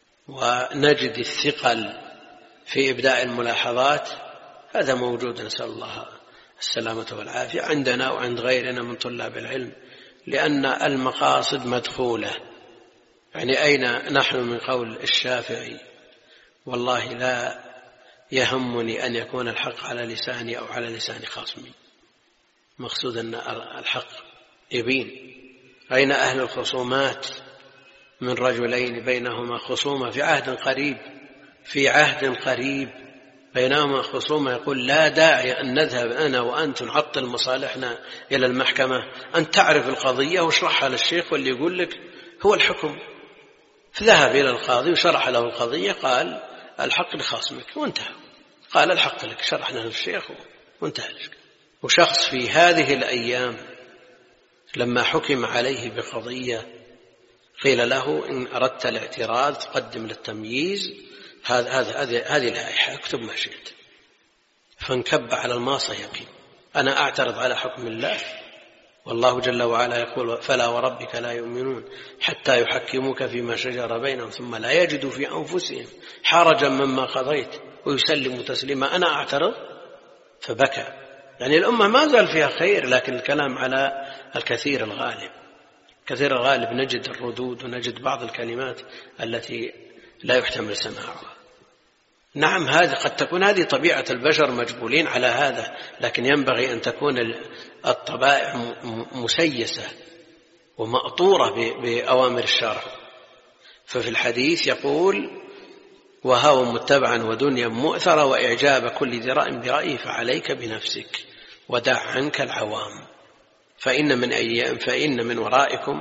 ونجد الثقل في إبداء الملاحظات. هذا موجود، نسأل الله السلامة والعافية عندنا وعند غيرنا من طلاب العلم، لأن المقاصد مدخولة. يعني أين نحن من قول الشافعي: والله لا يهمني أن يكون الحق على لساني أو على لسان خصمي. مقصود أن الحق يبين. أين أهل الخصومات من رجلين بينهما خصومة في عهد قريب في عهد قريب بينهما خصومة، يقول لا داعي أن نذهب أنا وأنت نعطل مصالحنا إلى المحكمة، أن تعرف القضية واشرحها للشيخ واللي يقول لك هو الحكم. فذهب إلى القاضي وشرح له القضية، قال الحق لخصمك وانتهى. قال الحق لك، شرحنا للشيخ وانتهى لك. وشخص في هذه الأيام لما حكم عليه بقضية قيل له إن أردت الاعتراض تقدم للتمييز هذا هذا هذه اللائحة، اكتب ما شئت. فانكب على الماصة يقين: أنا أعترض على حكم الله، والله جل وعلا يقول: فلا وربك لا يؤمنون حتى يحكموك فيما شجر بينهم ثم لا يجدوا في أنفسهم حرجا مما قضيت ويسلموا تسليما. أنا أعترض. فبكى. يعني الأمة ما زال فيها خير، لكن الكلام على الكثير الغالب. كثير الغالب نجد الردود ونجد بعض الكلمات التي لا يحتمل سماعها. نعم، هذه قد تكون هذه طبيعة البشر، مجبولين على هذا، لكن ينبغي أن تكون الطبائع مسيسة ومأطورة بأوامر الشرع. ففي الحديث يقول: وهوى متبعا ودنيا مؤثرة وإعجاب كل ذي رأي برأيه فعليك بنفسك ودع عنك العوام، فإن من أيام فإن من ورائكم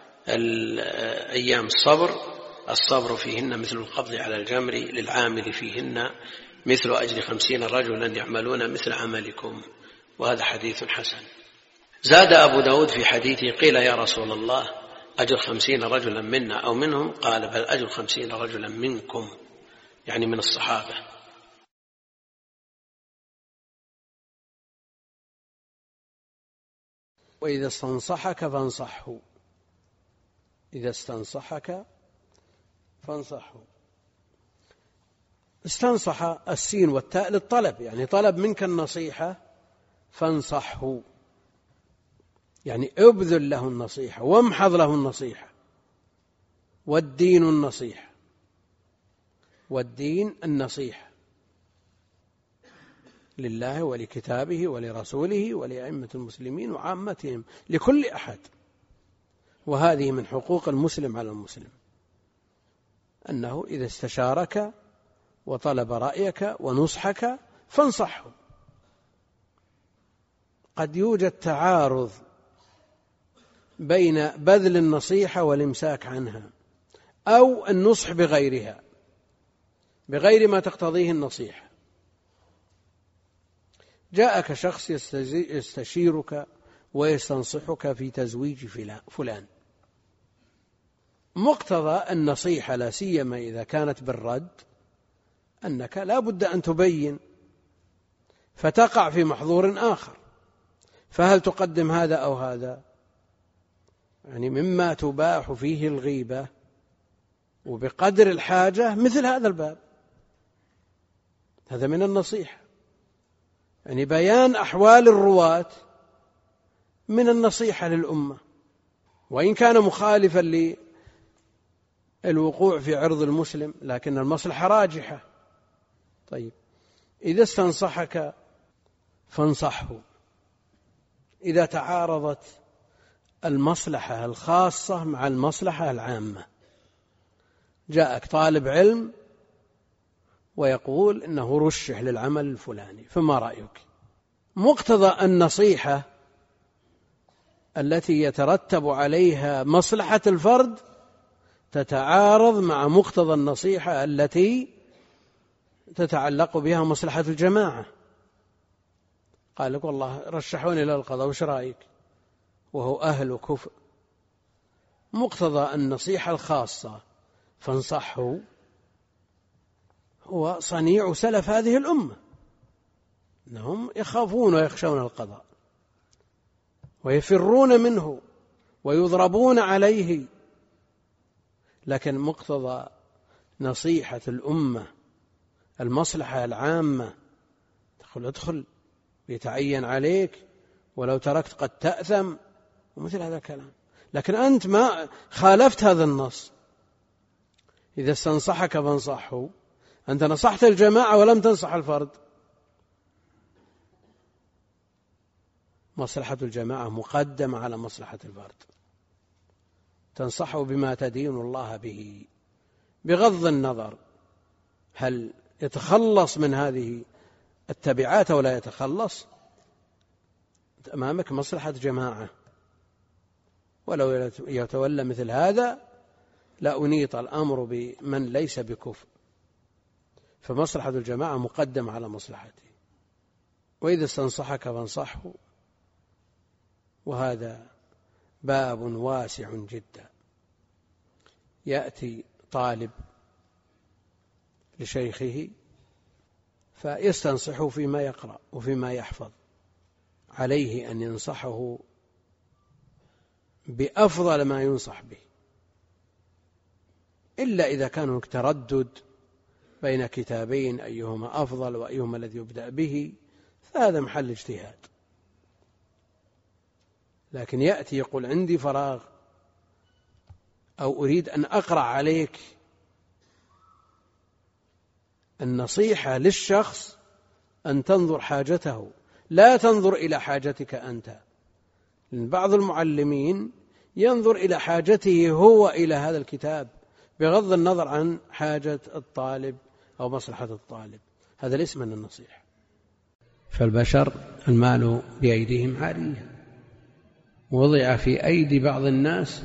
الأيام الصبر الصبر فيهن مثل القبض على الجمر للعامل فيهن مثل أجر خمسين رجلا يعملون مثل عملكم. وهذا حديث حسن. زاد أبو داود في حديثه: قيل يا رسول الله أجر خمسين رجلا منا أو منهم؟ قال: بل أجر خمسين رجلا منكم، يعني من الصحابة. وإذا استنصحك فانصحه إذا استنصحك فانصحه. استنصح السين والتاء للطلب، يعني طلب منك النصيحة، فانصحه يعني ابذل له النصيحة وامحض له النصيحة. والدين النصيحة، والدين النصيحة لله ولكتابه ولرسوله ولأئمة المسلمين وعامتهم، لكل أحد. وهذه من حقوق المسلم على المسلم، أنه إذا استشارك وطلب رأيك ونصحك فانصحه. قد يوجد تعارض بين بذل النصيحة والإمساك عنها، أو النصح بغيرها بغير ما تقتضيه النصيحة. جاءك شخص يستشيرك ويستنصحك في تزويج فلان، مقتضى النصيحة لا سيما إذا كانت بالرد أنك لا بد أن تبين، فتقع في محظور آخر. فهل تقدم هذا أو هذا؟ يعني مما تباح فيه الغيبة وبقدر الحاجة مثل هذا الباب، هذا من النصيحة. يعني بيان أحوال الرواة من النصيحة للأمة، وإن كان مخالفا للوقوع في عرض المسلم، لكن المصلحة راجحة. طيب، إذا استنصحك فانصحه. إذا تعارضت المصلحة الخاصة مع المصلحة العامة، جاءك طالب علم ويقول إنه رشح للعمل الفلاني، فما رأيك؟ مقتضى النصيحة التي يترتب عليها مصلحة الفرد تتعارض مع مقتضى النصيحة التي تتعلق بها مصلحة الجماعة. قال لك والله رشحوني للقضاء، وش رأيك؟ وهو أهل كفر. مقتضى النصيحة الخاصة فانصحه هو صنيع سلف هذه الأمة، أنهم يخافون ويخشون القضاء. ويفرون منه ويضربون عليه، لكن مقتضى نصيحة الأمة المصلحة العامة ادخل ادخل يتعين عليك، ولو تركت قد تأثم، ومثل هذا الكلام. لكن أنت ما خالفت هذا النص، إذا استنصحك فانصحه، أنت نصحت الجماعة ولم تنصح الفرد. مصلحة الجماعة مقدمة على مصلحة الفرد، تنصحه بما تدين الله به بغض النظر هل يتخلص من هذه التبعات أو لا يتخلص. أمامك مصلحة جماعة، ولو يتولى مثل هذا لا أنيط الأمر بمن ليس بكفء، فمصلحة الجماعة مقدم على مصلحته، وإذا استنصحك فانصحه. وهذا باب واسع جدا. يأتي طالب لشيخه فيستنصحه فيما يقرأ وفيما يحفظ، عليه أن ينصحه بأفضل ما ينصح به، إلا إذا كان هناك تردد بين كتابين أيهما أفضل وأيهما الذي يبدأ به، فهذا محل اجتهاد. لكن يأتي يقول عندي فراغ أو أريد أن أقرأ عليك، النصيحة للشخص أن تنظر حاجته، لا تنظر إلى حاجتك أنت. لأن بعض المعلمين ينظر إلى حاجته هو إلى هذا الكتاب بغض النظر عن حاجة الطالب أو مصلحة الطالب، هذا ليس من النصيحة. فالبشر المال بأيديهم عارية، وضع في أيدي بعض الناس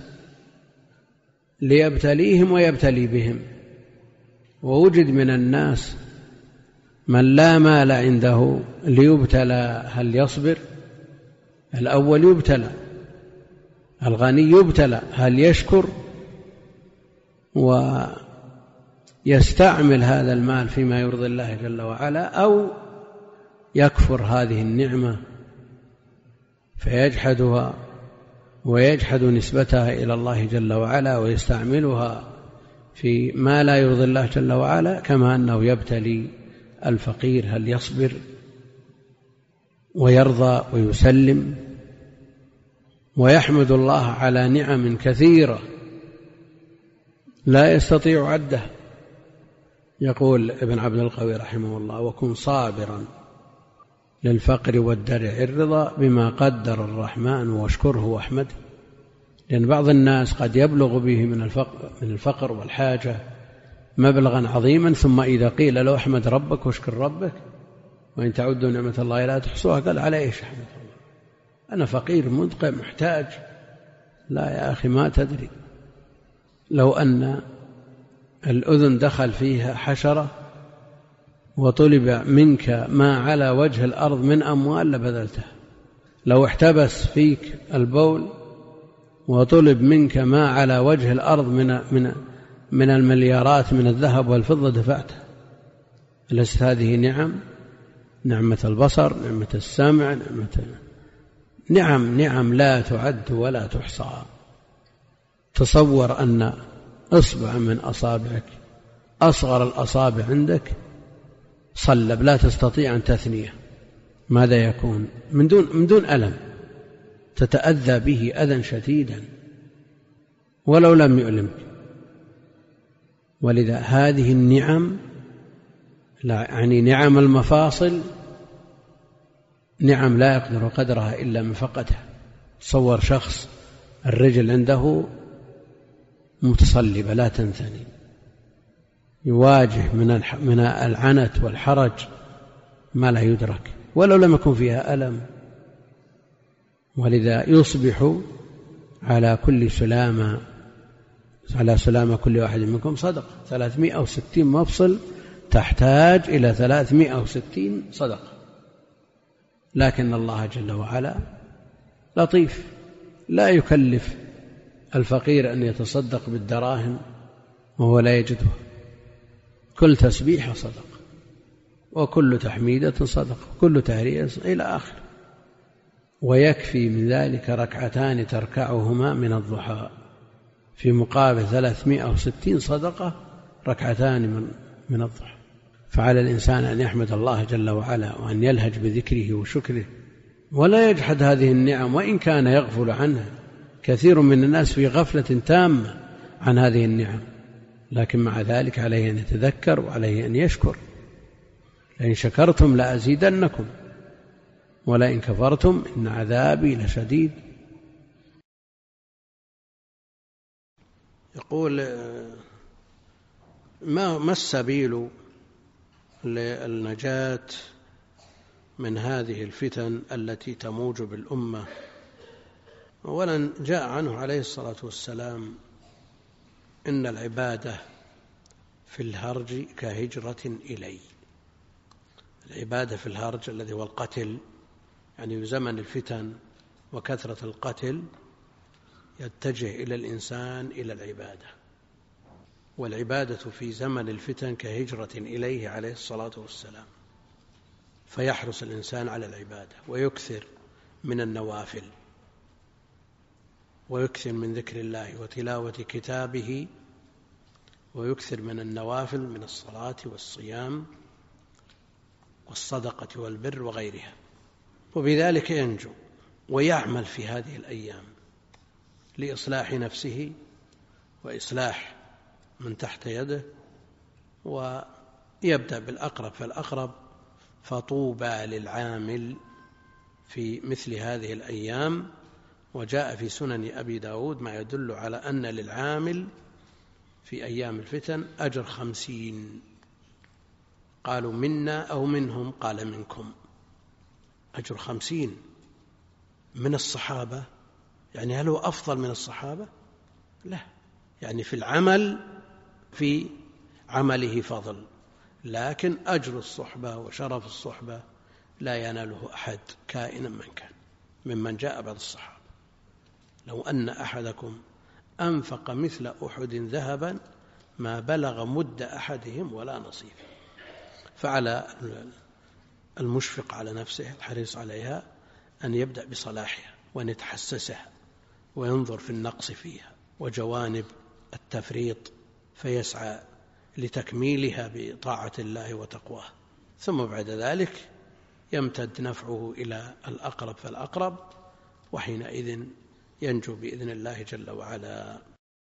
ليبتليهم ويبتلي بهم، ووجد من الناس من لا مال عنده ليبتلى هل يصبر. الأول يبتلى، الغني يبتلى هل يشكر ويستعمل هذا المال فيما يرضي الله جل وعلا، أو يكفر هذه النعمة فيجحدها ويجحد نسبتها إلى الله جل وعلا ويستعملها في ما لا يرضي الله جل وعلا، كما أنه يبتلي الفقير هل يصبر ويرضى ويسلم ويحمد الله على نعم كثيرة لا يستطيع عده. يقول ابن عبد القوي رحمه الله: وكن صابرا للفقر والدرع الرضا بما قدر الرحمن واشكره واحمده. لأن بعض الناس قد يبلغ به من الفقر, من الفقر والحاجة مبلغا عظيما، ثم إذا قيل له احمد ربك واشكر ربك وإن تعدوا نعمة الله لا تحصوها، قال على إيش أحمد الله؟ أنا فقير مدقع محتاج. لا يا أخي، ما تدري، لو أن الأذن دخل فيها حشرة وطلب منك ما على وجه الأرض من أموال لبذلته. لو احتبس فيك البول وطلب منك ما على وجه الأرض من من من المليارات من الذهب والفضة دفعته. لست هذه نعم؟ نعمة البصر، نعمة السمع، نعمة نعم نعم لا تعد ولا تحصى. تصور أن أصبع من أصابعك، أصغر الأصابع عندك، صلب لا تستطيع أن تثنيه، ماذا يكون؟ من دون من دون ألم، تتأذى به أذى شديدا ولو لم يؤلمك. ولذا هذه النعم، يعني نعم المفاصل، نعم لا يقدر قدرها إلا من فقدها. تصور شخص الرجل عنده متصلبة لا تنثني، يواجه من من العنت والحرج ما لا يدرك ولو لم يكن فيها ألم. ولذا يصبح على كل سلامة على سلامة كل واحد منكم صدقة. ثلاثمائة وستين مفصل تحتاج إلى ثلاثمائة وستين صدقة. لكن الله جل وعلا لطيف، لا يكلف الفقير أن يتصدق بالدراهم وهو لا يجدها. كل تسبيحة صدقة، وكل تحميدة صدقة، وكل تهرية إلى آخر. ويكفي من ذلك ركعتان تركعهما من الضحى في مقابل ثلاثمائة وستين صدقة ركعتان من, من الضحى. فعلى الإنسان أن يحمد الله جل وعلا وأن يلهج بذكره وشكره ولا يجحد هذه النعم وإن كان يغفل عنها. كثير من الناس في غفلة تامة عن هذه النعم، لكن مع ذلك عليه أن يتذكر وعليه أن يشكر. لئن شكرتم لأزيدنكم ولئن كفرتم إن عذابي لشديد. يقول ما ما السبيل للنجاة من هذه الفتن التي تموج بالأمة؟ أولا جاء عنه عليه الصلاة والسلام إن العبادة في الهرج كهجرة إلي. العبادة في الهرج الذي هو القتل، يعني زمن الفتن وكثرة القتل يتجه إلى الإنسان إلى العبادة، والعبادة في زمن الفتن كهجرة إليه عليه الصلاة والسلام. فيحرص الإنسان على العبادة ويكثر من النوافل ويكثر من ذكر الله وتلاوة كتابه ويكثر من النوافل من الصلاة والصيام والصدقة والبر وغيرها، وبذلك ينجو ويعمل في هذه الأيام لإصلاح نفسه وإصلاح من تحت يده، ويبدأ بالأقرب فالأقرب. فطوبى للعامل في مثل هذه الأيام. وجاء في سنن أبي داود ما يدل على أن للعامل في أيام الفتن أجر خمسين. قالوا منا أو منهم؟ قال منكم. أجر خمسين من الصحابة، يعني هل هو أفضل من الصحابة؟ لا، يعني في العمل في عمله فضل، لكن أجر الصحبة وشرف الصحبة لا يناله أحد كائنا من كان ممن جاء بعد الصحابة. لو أن أحدكم أنفق مثل أحد ذهبا ما بلغ مد أحدهم ولا نصيفا. فعلى المشفق على نفسه الحريص عليها أن يبدأ بصلاحها وأن يتحسسها وينظر في النقص فيها وجوانب التفريط فيسعى لتكميلها بطاعة الله وتقواه، ثم بعد ذلك يمتد نفعه إلى الأقرب فالأقرب، وحينئذ ينجو بإذن الله جل وعلا.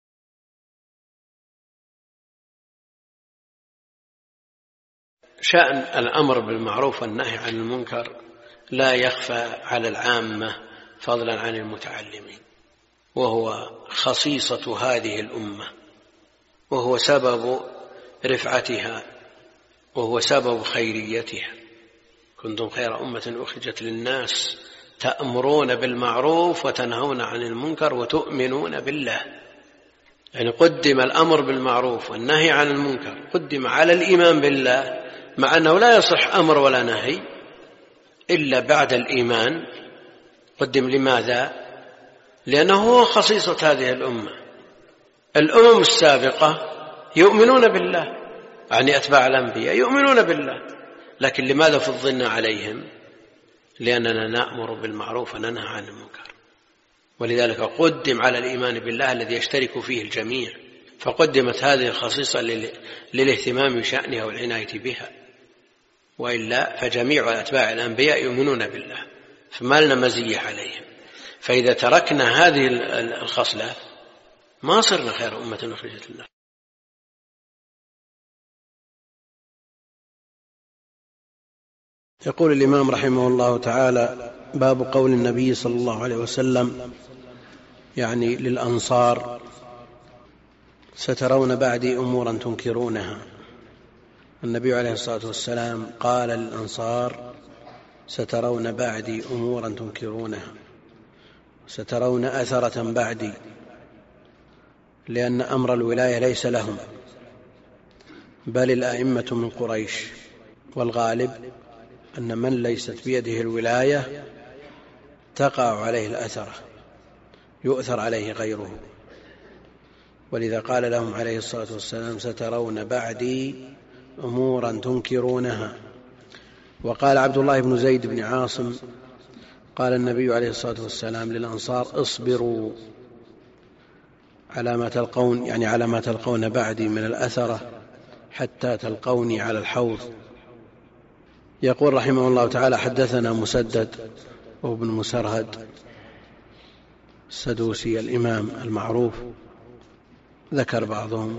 شأن الأمر بالمعروف والنهي عن المنكر لا يخفى على العامة فضلا عن المتعلمين، وهو خصيصة هذه الأمة، وهو سبب رفعتها، وهو سبب خيريتها. كنتم خير أمة أخرجت للناس تأمرون بالمعروف وتنهون عن المنكر وتؤمنون بالله. يعني قدم الأمر بالمعروف والنهي عن المنكر قدم على الإيمان بالله، مع أنه لا يصح أمر ولا نهي إلا بعد الإيمان. قدم لماذا؟ لأنه هو خصيصة هذه الأمة. الأمم السابقة يؤمنون بالله، يعني أتباع الأنبياء يؤمنون بالله، لكن لماذا فضلنا عليهم؟ لأننا نأمر بالمعروف وننهى عن المنكر، ولذلك قدم على الإيمان بالله الذي يشترك فيه الجميع. فقدمت هذه الخصيصة للاهتمام بشأنها والعناية بها، وإلا فجميع أتباع الأنبياء يؤمنون بالله، فما لنا مزية عليهم. فإذا تركنا هذه الخصلة ما صرنا خير أمة أخرجت للناس. يقول الإمام رحمه الله تعالى: باب قول النبي صلى الله عليه وسلم يعني للأنصار: سترون بعدي أمورا تنكرونها. النبي عليه الصلاة والسلام قال للأنصار: سترون بعدي أمورا تنكرونها، سترون أثرة بعدي، لأن أمر الولاية ليس لهم بل الأئمة من قريش، والغالب أن من ليست بيده الولاية تقع عليه الأثرة، يؤثر عليه غيره. ولذا قال لهم عليه الصلاة والسلام: سترون بعدي أمورا تنكرونها. وقال عبد الله بن زيد بن عاصم: قال النبي عليه الصلاة والسلام للأنصار: اصبروا على ما تلقون، يعني على ما تلقون بعدي من الأثرة حتى تلقوني على الحوض. يقول رحمه الله تعالى: حدثنا مسدد وابن مسرهد السدوسي الإمام المعروف، ذكر بعضهم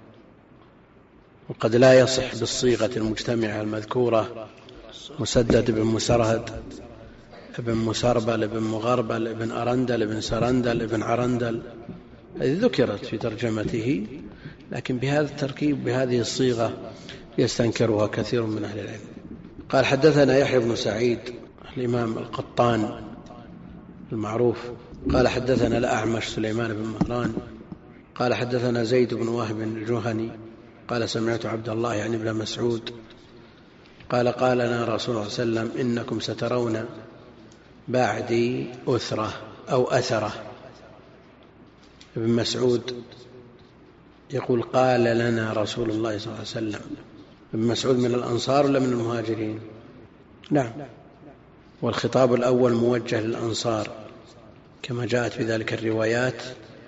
وقد لا يصح بالصيغة المجتمعة المذكورة: مسدد بن مسرهد ابن مسربل ابن مغربل ابن أرندل ابن سرندل ابن عرندل، هذه ذكرت في ترجمته، لكن بهذا التركيب بهذه الصيغة يستنكرها كثير من أهل العلم. قال: حدثنا يحيى بن سعيد الإمام القطان المعروف قال: حدثنا الأعمش سليمان بن مهران قال: حدثنا زيد بن وهب الجهني قال: سمعت عبد الله يعني ابن مسعود قال: قال لنا رسول الله صلى الله عليه وسلم: إنكم سترون بعدي أثرة أو أثرة. ابن مسعود يقول: قال لنا رسول الله صلى الله عليه وسلم. ابن مسعود من الأنصار ولا من المهاجرين؟ نعم، والخطاب الأول موجه للأنصار كما جاءت في ذلك الروايات،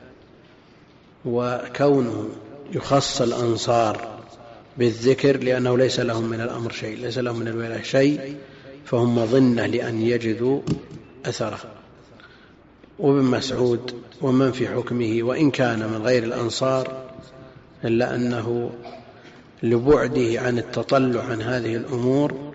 وكونه يخص الأنصار بالذكر لأنه ليس لهم من الأمر شيء، ليس لهم من الولاية شيء، فهم مظنة لأن يجدوا أثره. وابن مسعود ومن في حكمه وإن كان من غير الأنصار، إلا أنه لبعده عن التطلع عن هذه الأمور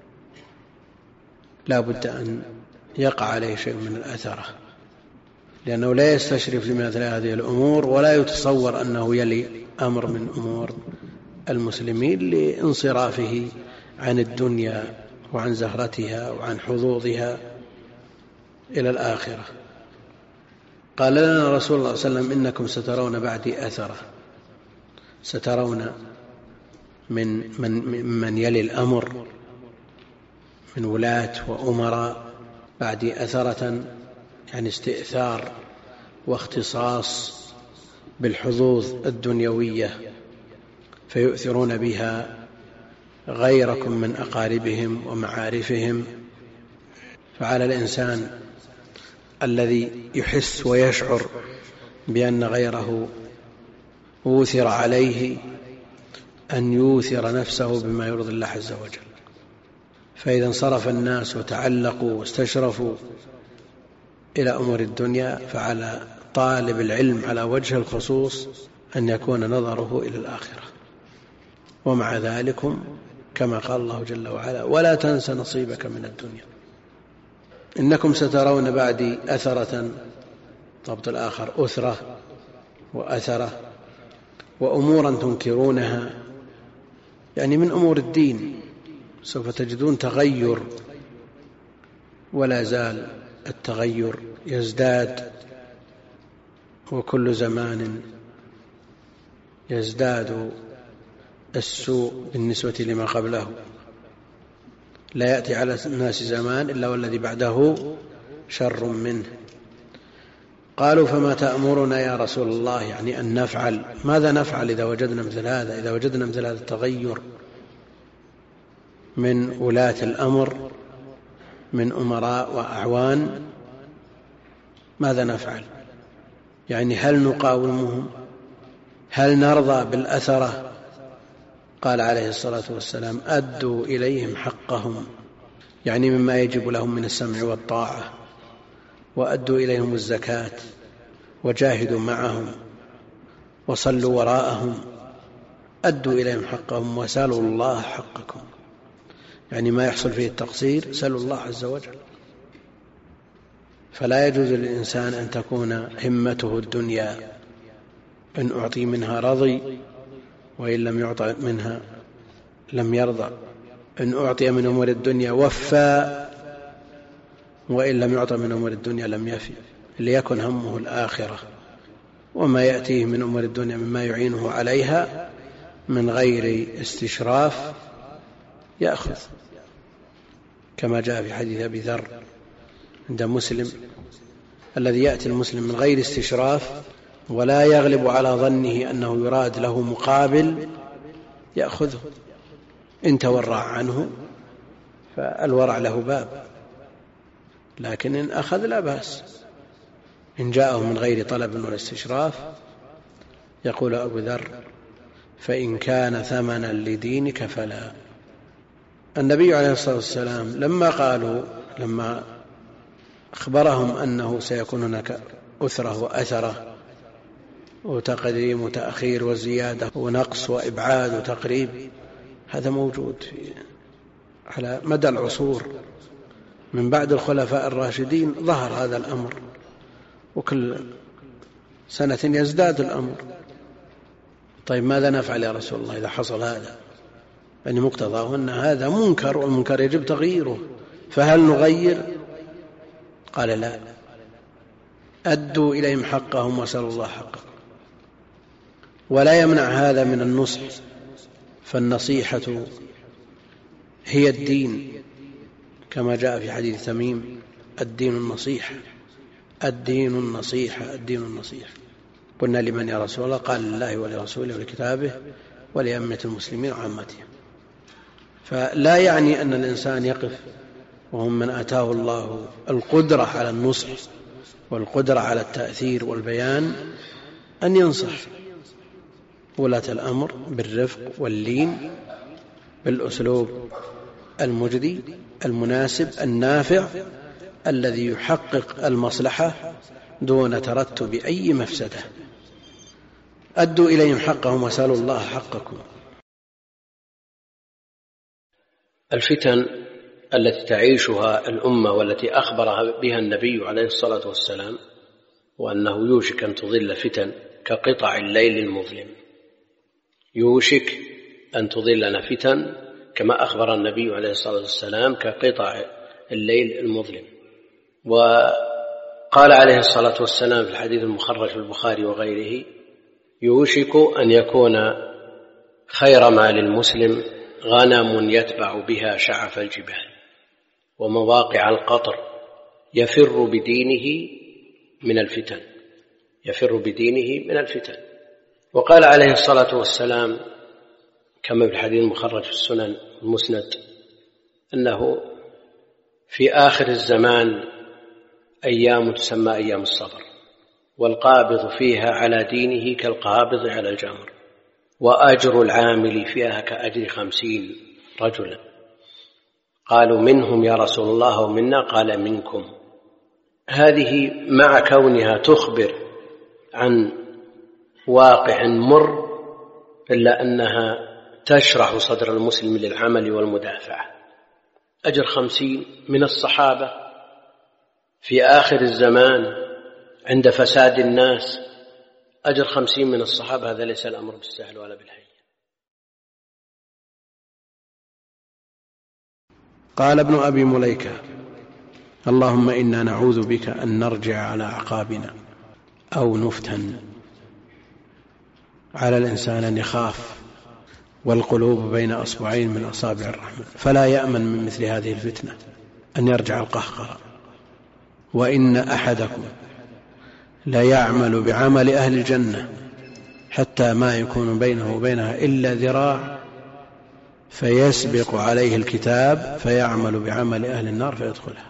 لا بد أن يقع عليه شيء من الأثرة، لأنه لا يستشرف لمثل هذه الأمور ولا يتصور أنه يلي أمر من أمور المسلمين لانصرافه عن الدنيا وعن زهرتها وعن حظوظها إلى الآخرة. قال لنا رسول الله صلى الله عليه وسلم: إنكم سترون بعدي أثرة. سترون من من من يلي الأمر من ولاة وأمراء بعدي أثرة، يعني استئثار واختصاص بالحظوظ الدنيوية، فيؤثرون بها غيركم من أقاربهم ومعارفهم. فعلى الإنسان الذي يحس ويشعر بأن غيره أوثر عليه أن يوثر نفسه بما يرضي الله عز وجل. فإذا انصرف الناس وتعلقوا واستشرفوا إلى أمور الدنيا، فعلى طالب العلم على وجه الخصوص أن يكون نظره إلى الآخرة. ومع ذلك كما قال الله جل وعلا: ولا تنس نصيبك من الدنيا. إنكم سترون بعدي أثرة، ضبط الآخر أثرة وأثرة، وأمورا تنكرونها، يعني من أمور الدين سوف تجدون تغير، ولا زال التغير يزداد، وكل زمان يزداد السوء بالنسبة لما قبله. لا يأتي على الناس زمان إلا والذي بعده شر منه. قالوا: فما تأمرنا يا رسول الله؟ يعني أن نفعل، ماذا نفعل إذا وجدنا مثل هذا؟ إذا وجدنا مثل هذا التغير من ولاة الأمر من أمراء وأعوان، ماذا نفعل؟ يعني هل نقاومهم؟ هل نرضى بالأثرة؟ قال عليه الصلاة والسلام: أدوا إليهم حقهم، يعني مما يجب لهم من السمع والطاعة، وأدوا إليهم الزكاة، وجاهدوا معهم، وصلوا وراءهم. أدوا إليهم حقهم وسألوا الله حقكم، يعني ما يحصل فيه التقصير سألوا الله عز وجل. فلا يجوز للإنسان أن تكون همته الدنيا، إن أعطي منها رضي، وإن لم يعطى منها لم يرضى. إن أعطي من أمور الدنيا وفى، وإن لم يعطى من أمور الدنيا لم يفي. ليكن همه الآخرة، وما يأتيه من أمور الدنيا مما يعينه عليها من غير استشراف يأخذ، كما جاء في حديث أبي ذر عند مسلم: الذي يأتي المسلم من غير استشراف ولا يغلب على ظنه أنه يراد له مقابل يأخذه. إن تورع عنه فالورع له باب، لكن إن أخذ لا بأس. إن جاءه من غير طلب ولا استشراف يقول أبو ذر: فإن كان ثمنا لدينك فلا. النبي عليه الصلاة والسلام لما قالوا لما أخبرهم أنه سيكون هناك أثرة وأثرة وتقديم وتأخير وزيادة ونقص وإبعاد وتقريب، هذا موجود على مدى العصور من بعد الخلفاء الراشدين، ظهر هذا الأمر وكل سنة يزداد الأمر. طيب ماذا نفعل يا رسول الله إذا حصل هذا؟ يعني مقتضاه أن هذا منكر والمنكر يجب تغييره، فهل نغير؟ قال: لا، أدوا إليهم حقهم وسلوا الله حقهم. ولا يمنع هذا من النصح، فالنصيحة هي الدين، كما جاء في حديث تميم: الدين النصيحة، الدين النصيحة، الدين النصيحة. قلنا: لمن يا رسول الله؟ قال: لله ولرسوله ولكتابه ولأئمة المسلمين وعامتهم. فلا يعني أن الإنسان يقف وهم من آتاه الله القدرة على النصح والقدرة على التأثير والبيان أن ينصح ولاة الأمر بالرفق واللين، بالأسلوب المجدي المناسب النافع الذي يحقق المصلحة دون ترتب أي مفسدة. أدوا إليهم حقهم وسألوا الله حقكم. الفتن التي تعيشها الأمة والتي أخبر بها النبي عليه الصلاة والسلام وأنه يوشك أن تضل فتن كقطع الليل المظلم، يوشك أن تضلنا فتن كما أخبر النبي عليه الصلاة والسلام كقطع الليل المظلم. وقال عليه الصلاة والسلام في الحديث المخرج في البخاري وغيره: يوشك أن يكون خير ما للمسلم غنم يتبع بها شعف الجبال ومواقع القطر، يفر بدينه من الفتن، يفر بدينه من الفتن. وقال عليه الصلاة والسلام كما في الحديث المخرج في السنن المسند أنه في آخر الزمان أيام تسمى أيام الصبر، والقابض فيها على دينه كالقابض على الجمر، وأجر العامل فيها كأجر خمسين رجلا. قالوا: منهم يا رسول الله ومنا؟ قال: منكم. هذه مع كونها تخبر عن واقع مر إلا أنها تشرح صدر المسلم للعمل والمدافعة. أجر خمسين من الصحابة في آخر الزمان عند فساد الناس، أجر خمسين من الصحابة، هذا ليس الأمر بالسهل ولا بالهين. قال ابن أبي مليكة: اللهم إنا نعوذ بك أن نرجع على أعقابنا أو نفتن. على الإنسان أن يخاف والقلوب بين أصبعين من أصابع الرحمن، فلا يأمن من مثل هذه الفتنة أن يرجع القهقرة. وإن أحدكم لا يعمل بعمل أهل الجنة حتى ما يكون بينه وبينها إلا ذراع فيسبق عليه الكتاب فيعمل بعمل أهل النار فيدخلها.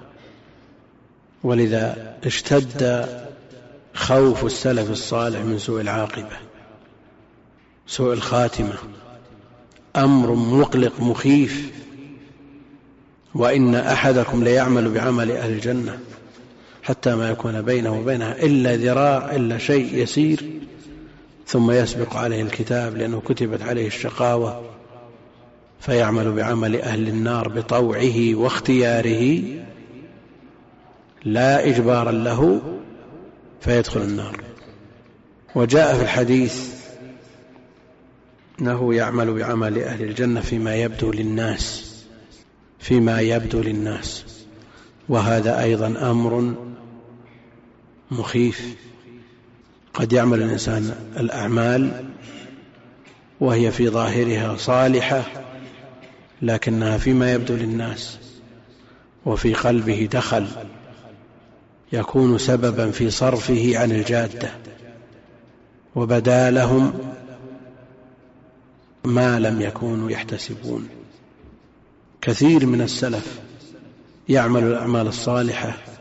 ولذا اشتد خوف السلف الصالح من سوء العاقبة، سوء الخاتمة، أمر مقلق مخيف. وإن أحدكم ليعمل بعمل أهل الجنة حتى ما يكون بينه وبينها إلا ذراع، إلا شيء يسير، ثم يسبق عليه الكتاب لأنه كتبت عليه الشقاوة فيعمل بعمل أهل النار بطوعه واختياره لا إجبارا له فيدخل النار. وجاء في الحديث أنه يعمل بعمل أهل الجنة فيما يبدو للناس، فيما يبدو للناس، وهذا أيضا أمر مخيف. قد يعمل الإنسان الأعمال وهي في ظاهرها صالحة لكنها فيما يبدو للناس وفي قلبه دخل يكون سببا في صرفه عن الجادة، وبدا لهم ما لم يكونوا يحتسبون. كثير من السلف يعمل الأعمال الصالحة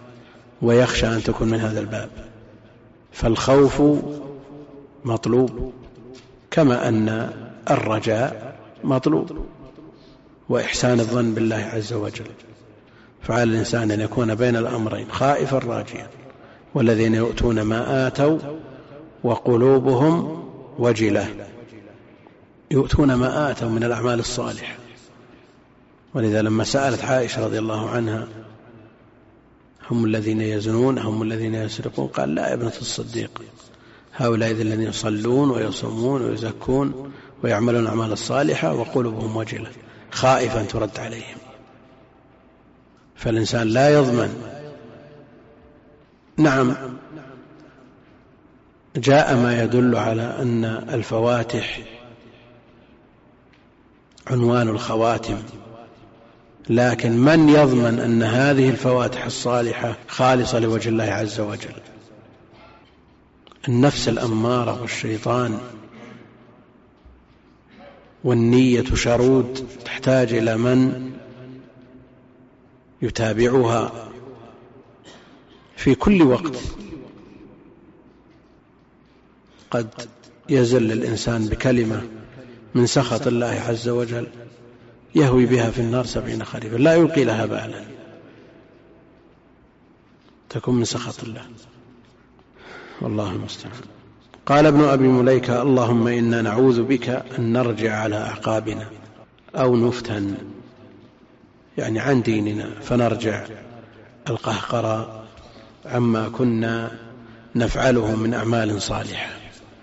ويخشى أن تكون من هذا الباب. فالخوف مطلوب كما أن الرجاء مطلوب، وإحسان الظن بالله عز وجل. فعلى الإنسان أن يكون بين الأمرين خائفا راجيا. والذين يؤتون ما آتوا وقلوبهم وجلة، يؤتون ما آتوا من الأعمال الصالحة. ولذا لما سألت عائشة رضي الله عنها هم الذين يزنون هم الذين يسرقون، قال لا يا ابنة الصديق، هؤلاء الذين يصلون ويصومون ويزكون ويعملون الأعمال الصالحة وقلوبهم وجلة، خائفا ترد عليهم. فالإنسان لا يضمن. نعم، جاء ما يدل على أن الفواتح عنوان الخواتم، لكن من يضمن أن هذه الفواتح الصالحة خالصة لوجه الله عز وجل؟ النفس الأمارة والشيطان والنية شرود، تحتاج إلى من يتابعها في كل وقت. قد يزل الإنسان بكلمة من سخط الله عز وجل يهوي بها في النار سبعين خريفا لا يلقي لها بالا، تكون من سخط الله، والله المستعان. قال ابن أبي مليكة: اللهم إنا نعوذ بك أن نرجع على أعقابنا أو نفتن، يعني عن ديننا، فنرجع القهقرة عما كنا نفعله من أعمال صالحة.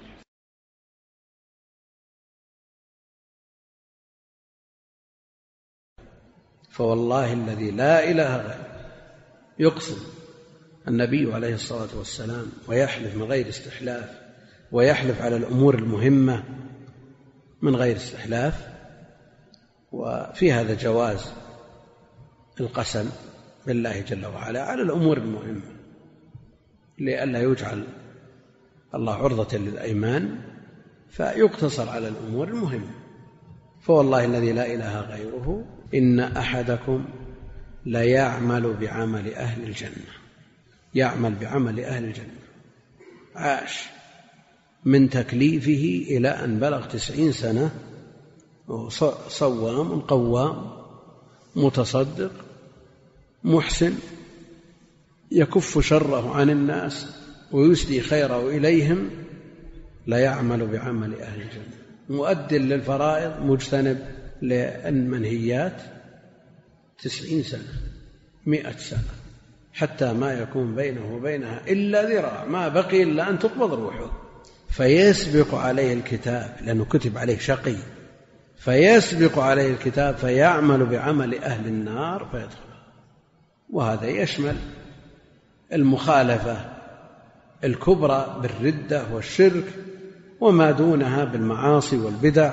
فوالله الذي لا إله غيره، يقسم النبي عليه الصلاة والسلام ويحلف من غير استحلاف، ويحلف على الأمور المهمة من غير استحلاف. وفي هذا جواز القسم بالله جل وعلا على الأمور المهمة لئلا يجعل الله عرضة للأيمان، فيقتصر على الأمور المهمة. فوالله الذي لا إله غيره إن أحدكم ليعمل بعمل أهل الجنة، يعمل بعمل أهل الجنة، عاش من تكليفه إلى أن بلغ تسعين سنة، صوام قوام متصدق محسن، يكف شره عن الناس ويسدي خيره إليهم، لا يعمل بعمل أهل الجنة، مؤد للفرائض مجتنب للمنهيات، تسعين سنة مئة سنة، حتى ما يكون بينه وبينها إلا ذراع، ما بقي إلا أن تقبض روحه، فيسبق عليه الكتاب لأنه كتب عليه شقي، فيسبق عليه الكتاب فيعمل بعمل أهل النار فيدخل. وهذا يشمل المخالفة الكبرى بالردة والشرك وما دونها بالمعاصي والبدع،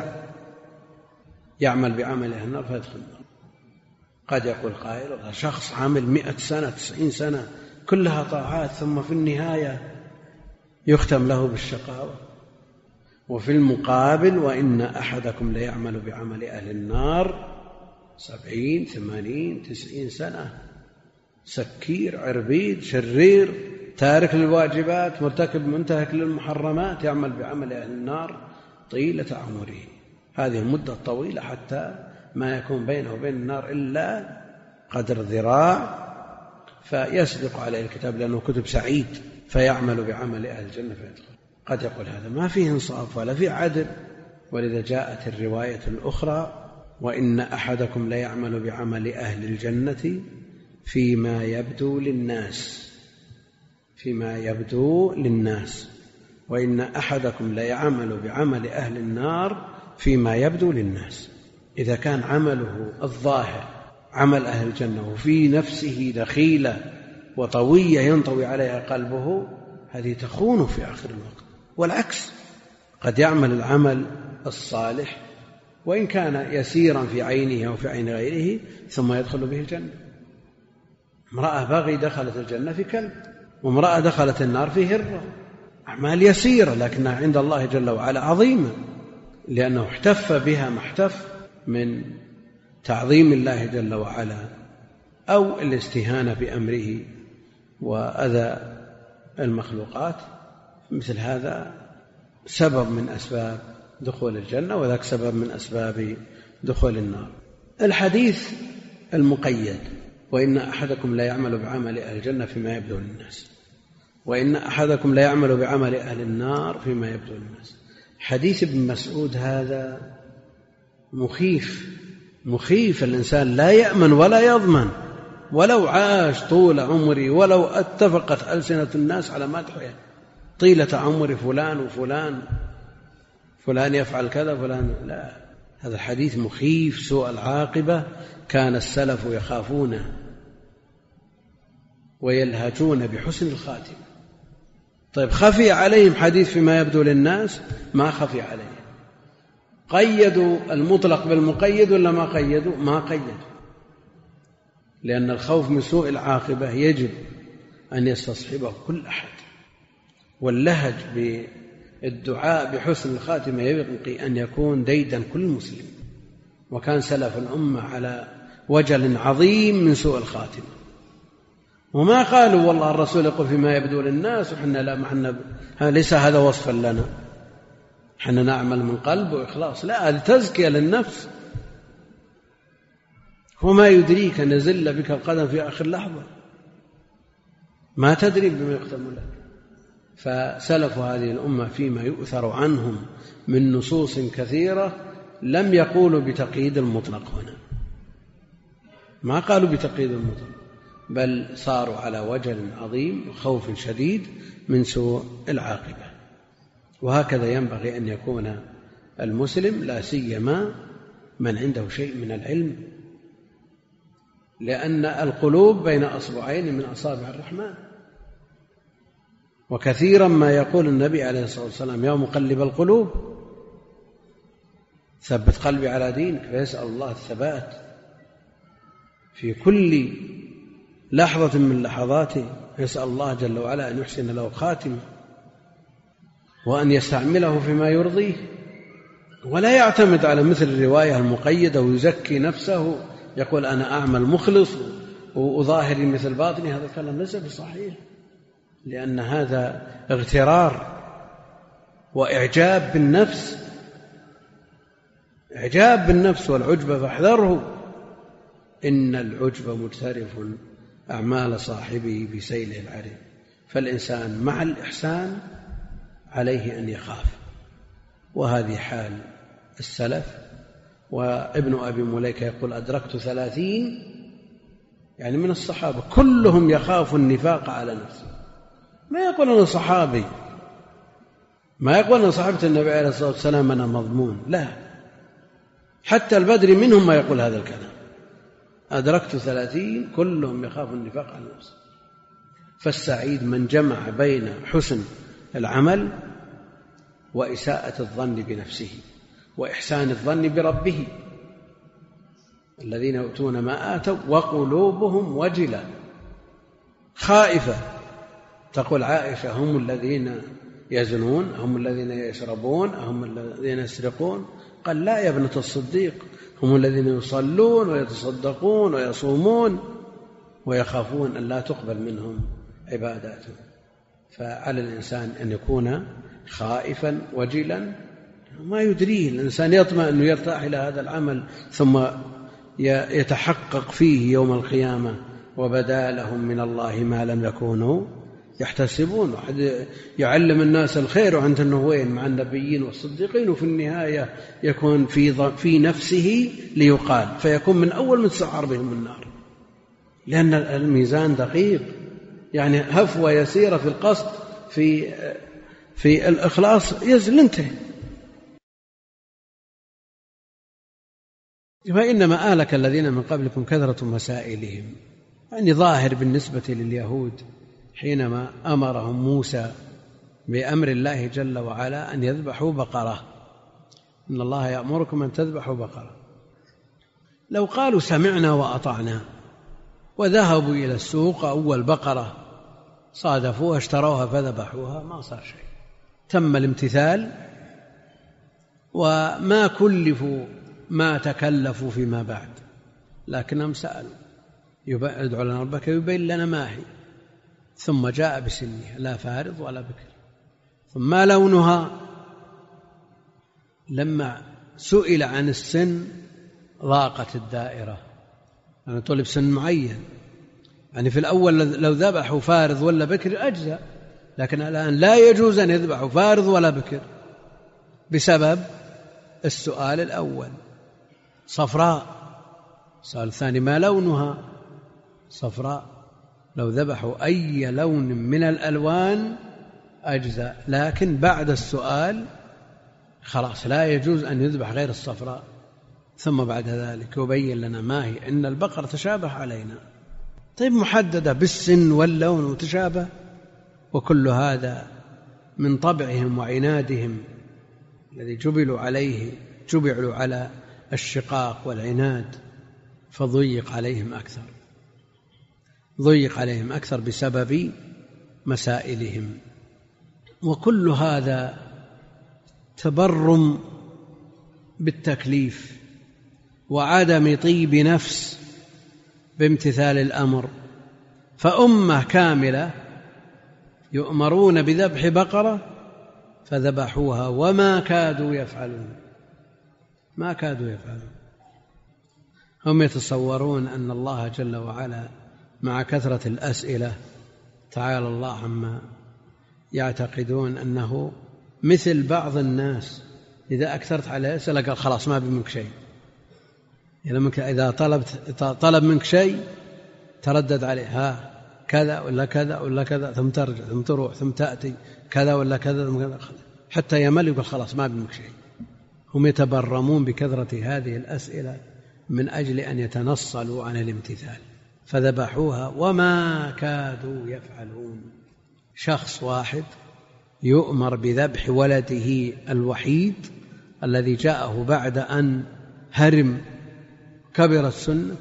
يعمل بعمل أهل النار فيدخل النار. قد يقول قائل: شخص عامل مئة سنة تسعين سنة كلها طاعات، ثم في النهاية يختم له بالشقاوة. وفي المقابل: وإن أحدكم ليعمل بعمل أهل النار سبعين ثمانين تسعين سنة، سكير عربيد شرير تارك للواجبات مرتكب منتهك للمحرمات، يعمل بعمل أهل النار طيلة عمره. هذه المدة الطويلة حتى ما يكون بينه وبين النار إلا قدر ذراع، فيسبق عليه الكتاب لأنه كتب سعيد فيعمل بعمل أهل الجنة فيدخل. قد يقول هذا ما فيه انصاف ولا فيه عدل، ولذا جاءت الرواية الأخرى: وإن أحدكم ليعمل بعمل أهل الجنة فيما يبدو للناس، فيما يبدو للناس، وإن أحدكم ليعمل بعمل أهل النار فيما يبدو للناس. إذا كان عمله الظاهر عمل أهل الجنة وفي نفسه دخيلة وطوية ينطوي عليها قلبه، هذه تخون في آخر الوقت. والعكس، قد يعمل العمل الصالح وإن كان يسيرا في عينه أو في عين غيره ثم يدخل به الجنة. امرأة بغي دخلت الجنة في كلب، وامرأة دخلت النار في هرة، أعمال يسيرة لكنها عند الله جل وعلا عظيمة، لأنه احتف بها ما احتف من تعظيم الله جل وعلا أو الاستهانة بأمره وأذى المخلوقات، مثل هذا سبب من أسباب دخول الجنة، وذاك سبب من أسباب دخول النار. الحديث المقيد: وإن أحدكم لا يعمل بعمل أهل الجنة فيما يبدو للناس، وإن أحدكم لا يعمل بعمل أهل النار فيما يبدو للناس. حديث ابن مسعود هذا مخيف مخيف. الإنسان لا يأمن ولا يضمن، ولو عاش طول عمري، ولو اتفقت ألسنة الناس على مدحه طيلة عمر فلان وفلان، فلان يفعل كذا فلان، لا، هذا الحديث مخيف سوء العاقبة. كان السلف يخافونه ويلهجون بحسن الخاتمة. طيب خفي عليهم حديث فيما يبدو للناس؟ ما خفي عليهم. قيدوا المطلق بالمقيد ولا ما قيدوا؟ ما قيدوا، لأن الخوف من سوء العاقبة يجب أن يستصحبه كل أحد، واللهج بالدعاء بحسن الخاتمة يبقي أن يكون ديدا كل مسلم. وكان سلف الأمة على وجل عظيم من سوء الخاتمة، وما قالوا والله الرسول يقول فيما يبدو للناس وحنا لا معنا، ليس هذا وصفا لنا، حنا نعمل من قلب وإخلاص، لا، هذه تزكية للنفس. وما يدريك أن يزل بك القدم في آخر لحظة، ما تدري بما يختم لك. فسلف هذه الأمة فيما يؤثر عنهم من نصوص كثيرة لم يقولوا بتقييد المطلق هنا، ما قالوا بتقييد المطلق، بل صاروا على وجل عظيم وخوف شديد من سوء العاقبة. وهكذا ينبغي أن يكون المسلم، لا سيما من عنده شيء من العلم، لأن القلوب بين أصبعين من أصابع الرحمن. وكثيرا ما يقول النبي عليه الصلاة والسلام: يا مقلب القلوب ثبت قلبي على دينك. فيسأل الله الثبات في كل لحظة من لحظاته، يسأل الله جل وعلا أن يحسن له خاتمة وأن يستعمله فيما يرضيه، ولا يعتمد على مثل الرواية المقيدة ويزكي نفسه، يقول أنا أعمل مخلص وأظاهر مثل باطني. هذا الكلام ليس بصحيح، لأن هذا اغترار وإعجاب بالنفس، إعجاب بالنفس والعجب فاحذره، إن العجب مجترف أعمال صاحبه بسيله العريض. فالإنسان مع الإحسان عليه أن يخاف، وهذه حال السلف. وابن أبي مليكة يقول: أدركت ثلاثين، يعني من الصحابة كلهم يخاف النفاق على نفسه. ما يقول أنا صحابي، ما يقول أنا صحابة النبي عليه الصلاة والسلام أنا مضمون، لا، حتى البدري منهم ما يقول هذا الكلام. أدركت ثلاثين كلهم يخاف النفاق على نفسه. فالسعيد من جمع بين حسن العمل وإساءة الظن بنفسه وإحسان الظن بربه. الذين يؤتون ما آتوا وقلوبهم وجلة، خائفة. تقول عائشة: هم الذين يزنون، هم الذين يشربون، هم الذين يسرقون؟ قال: لا يا ابنة الصديق، هم الذين يصلون ويتصدقون ويصومون ويخافون أن لا تقبل منهم عباداتهم. فعلى الإنسان أن يكون خائفا وجلا، ما يدريه الإنسان، يطمع أنه يرتاح إلى هذا العمل ثم يتحقق فيه يوم القيامة وبدا لهم من الله ما لم يكونوا يحتسبون. وحد يعلم الناس الخير وعنده أنه وين مع النبيين والصديقين، وفي النهاية يكون في في نفسه ليقال، فيكون من أول من تسعر بهم النار، لأن الميزان دقيق. يعني هفوة يسيرة في القصد في في الإخلاص يزل انتهي. فإنما آلك الذين من قبلكم كثرة مسائلهم، يعني ظاهر بالنسبة لليهود حينما أمرهم موسى بأمر الله جل وعلا أن يذبحوا بقرة: إن الله يأمركم أن تذبحوا بقرة. لو قالوا سمعنا وأطعنا وذهبوا إلى السوق أول بقرة صادفوها اشتروها فذبحوها، ما صار شيء، تم الامتثال وما كلفوا ما تكلفوا فيما بعد، لكنهم سألوا: ادعوا لنا ربك يبين لنا ما هي. ثم جاء بسنها لا فارض ولا بكر. ثم ما لونها؟ لما سئل عن السن ضاقت الدائرة، أنا طلب سن معين. يعني في الأول لو ذبحوا فارض ولا بكر أجزاء، لكن الآن لا يجوز أن يذبحوا فارض ولا بكر بسبب السؤال الأول صفراء. السؤال الثاني ما لونها؟ صفراء. لو ذبحوا أي لون من الألوان أجزاء، لكن بعد السؤال خلاص لا يجوز أن يذبح غير الصفراء. ثم بعد ذلك يبين لنا ما هي، إن البقر تشابه علينا. طيب محددة بالسن واللون متشابه، وكل هذا من طبعهم وعنادهم الذي جبلوا عليه، جبلوا على الشقاق والعناد، فضيق عليهم أكثر، ضيق عليهم أكثر بسبب مسائلهم. وكل هذا تبرم بالتكليف وعدم طيب نفس بامتثال الأمر. فأمة كاملة يؤمرون بذبح بقرة فذبحوها وما كادوا يفعلون، ما كادوا يفعلون. هم يتصورون أن الله جل وعلا مع كثرة الأسئلة تعالى الله عما يعتقدون أنه مثل بعض الناس إذا أكثرت عليه أسئلة قال خلاص ما بمنك شيء. إذا طلبت طلب منك شيء تردد عليه، ها كذا ولا كذا ولا كذا، ثم ترجع ثم تروح ثم تأتي كذا ولا كذا، حتى يمل يقول خلاص ما بمنك شيء. هم يتبرمون بكثرة هذه الأسئلة من أجل أن يتنصلوا عن الامتثال، فذبحوها وما كادوا يفعلون. شخص واحد يؤمر بذبح ولده الوحيد الذي جاءه بعد أن هرم كبر السنة،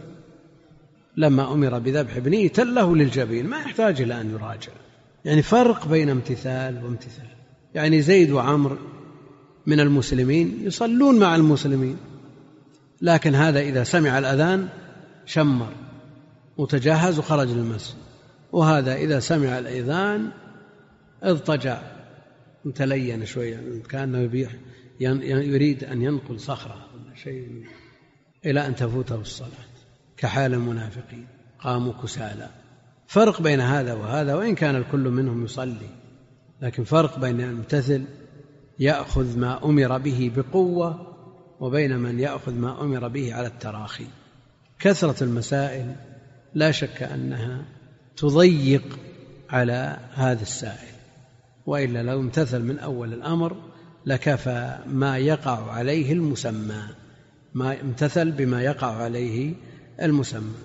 لما أمر بذبح ابنه تله للجبين، ما يحتاج إلى أن يراجع. يعني فرق بين امتثال وامتثال. يعني زيد وعمر من المسلمين يصلون مع المسلمين، لكن هذا إذا سمع الأذان شمر وتجهز وخرج للمسجد، وهذا إذا سمع الأذان اضطجع متلين شوية كأنه يبيح يريد أن ينقل صخرة ولا شيء إلى أن تفوته الصلاة، كحال المنافقين قاموا كسالى. فرق بين هذا وهذا، وإن كان الكل منهم يصلي، لكن فرق بين الممتثل يأخذ ما أمر به بقوة وبين من يأخذ ما أمر به على التراخي. كثرة المسائل لا شك أنها تضيق على هذا السائل، وإلا لو امتثل من أول الأمر لكفى ما يقع عليه المسمى، ما امتثل بما يقع عليه المسمى.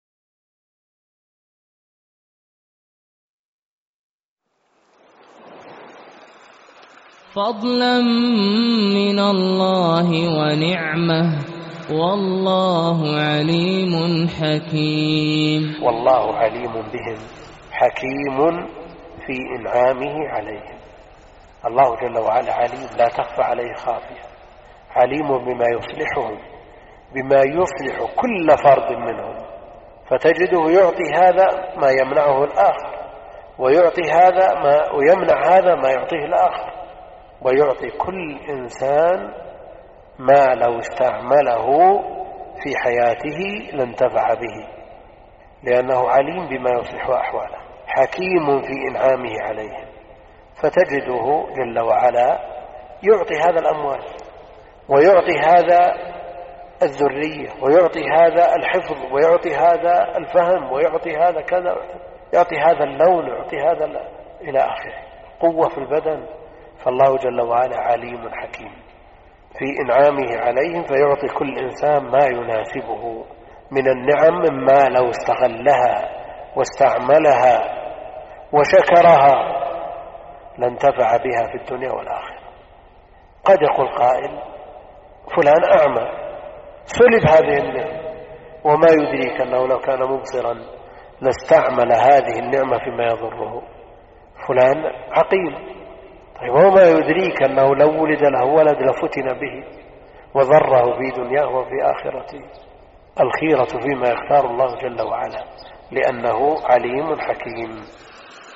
فضلا من الله ونعمة والله عليم حكيم. والله عليم بهم حكيم في إنعامه عليهم. الله جل وعلا عليم لا تخفى عليه خافية، عليم بما يصلحهم، بما يصلح كل فرد منهم، فتجده يعطي هذا ما يمنعه الآخر، ويعطي هذا ما ويمنع هذا ما يعطيه الآخر، ويعطي كل إنسان ما لو استعمله في حياته لانتفع به، لأنه عليم بما يصلح أحواله، حكيم في إنعامه عليهم. فتجده جل وعلا يعطي هذا الأموال، ويعطي هذا الذرية، ويعطي هذا الحفظ، ويعطي هذا الفهم، ويعطي هذا كذا، يعطي هذا اللون، يعطي هذا إلى آخره، قوة في البدن. فالله جل وعلا عليم حكيم في إنعامه عليهم، فيعطي كل إنسان ما يناسبه من النعم، مما لو استغلها واستعملها وشكرها لانتفع بها في الدنيا والآخرة. قد يقول قائل فلان أعمى سلب هذه النعمة، وما يدريك أنه لو كان مبصرا لاستعمل هذه النعمة فيما يضره. فلان عقيم، طيب وما يدريك أنه لو ولد له ولد لفتن به وضره في دنياه وفي آخرته. الخيرة فيما يختار الله جل وعلا، لأنه عليم حكيم.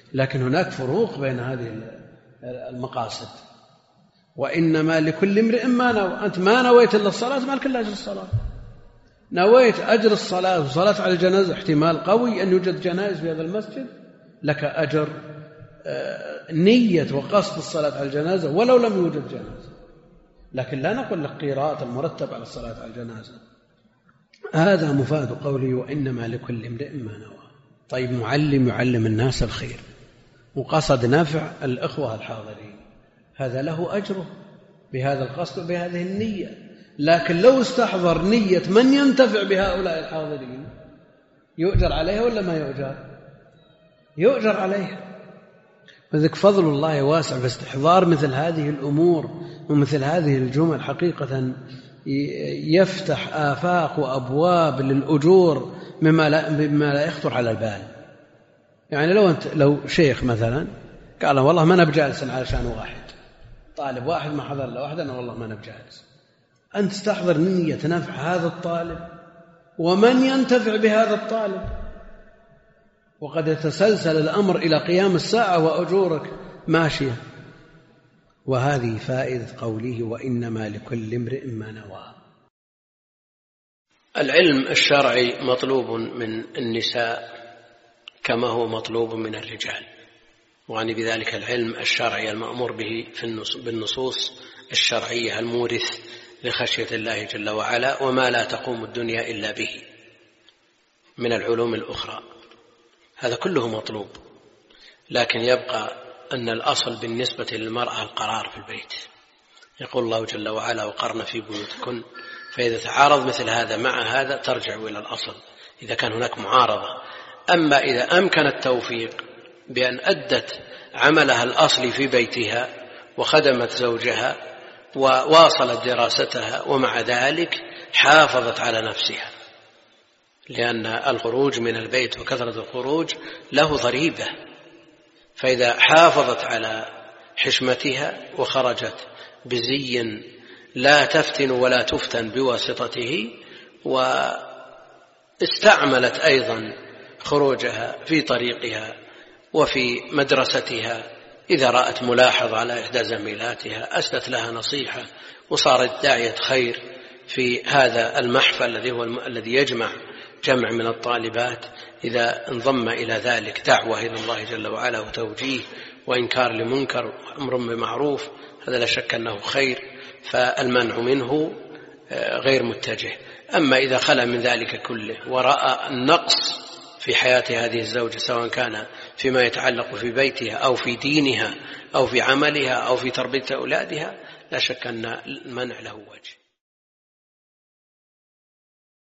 لكن هناك فروق بين هذه المقاصد. وإنما لكل امرئ ما نوى. أنت ما نويت إلا الصلاة ما لك إلا أجر الصلاة. نويت أجر الصلاة وصلاة على الجنازة، احتمال قوي أن يوجد جنائز في هذا المسجد، لك أجر نية وقصد الصلاة على الجنازة ولو لم يوجد جنازة. لكن لا نقول لك قيراط المرتب على الصلاة على الجنازة. هذا مفاد قوله وإنما لكل امرئ ما نوى. طيب معلم يعلم الناس الخير وقصد نفع الإخوة الحاضرين، هذا له أجره بهذا القصد وبهذه النية. لكن لو استحضر نية من ينتفع بهؤلاء الحاضرين يؤجر عليها ولا ما يؤجر؟ يؤجر عليها. فذلك فضل الله واسع في استحضار مثل هذه الأمور ومثل هذه الجمل، حقيقة يفتح آفاق وأبواب للأجور مما لا, مما لا يخطر على البال. يعني لو أنت لو شيخ مثلا قال والله ما أنا بجالس علشان واحد، طالب واحد ما حضر له واحد، أنا والله ما أنا بجالس، أن تستحضر نية نفع هذا الطالب ومن ينتفع بهذا الطالب، وقد يتسلسل الأمر إلى قيام الساعة وأجورك ماشية. وهذه فائدة قوله وإنما لكل امرئ ما نوى. العلم الشرعي مطلوب من النساء كما هو مطلوب من الرجال، وعني بذلك العلم الشرعي المأمور به بالنصوص الشرعية المورث لخشية الله جل وعلا، وما لا تقوم الدنيا إلا به من العلوم الأخرى، هذا كله مطلوب. لكن يبقى أن الأصل بالنسبة للمرأة القرار في البيت. يقول الله جل وعلا وقرن في بيوتكن، فإذا تعارض مثل هذا مع هذا ترجع إلى الأصل إذا كان هناك معارضة. أما إذا أمكن التوفيق بأن أدت عملها الأصلي في بيتها وخدمت زوجها وواصلت دراستها ومع ذلك حافظت على نفسها، لأن الخروج من البيت وكثرة الخروج له ضريبة، فإذا حافظت على حشمتها وخرجت بزي لا تفتن ولا تفتن بواسطته، واستعملت أيضا خروجها في طريقها وفي مدرستها، إذا رأت ملاحظ على إحدى زميلاتها أسدت لها نصيحة وصارت داعية خير في هذا المحفل الذي هو الذي يجمع جمع من الطالبات، إذا انضم إلى ذلك دعوة إلى الله جل وعلا وتوجيه وإنكار لمنكر وأمر بمعروف، هذا لا شك أنه خير، فالمنع منه غير متجه. أما إذا خلا من ذلك كله ورأى النقص في حياة هذه الزوجة سواء كان فيما يتعلق في بيتها أو في دينها أو في عملها أو في تربية أولادها، لا شك أن المنع له وجه.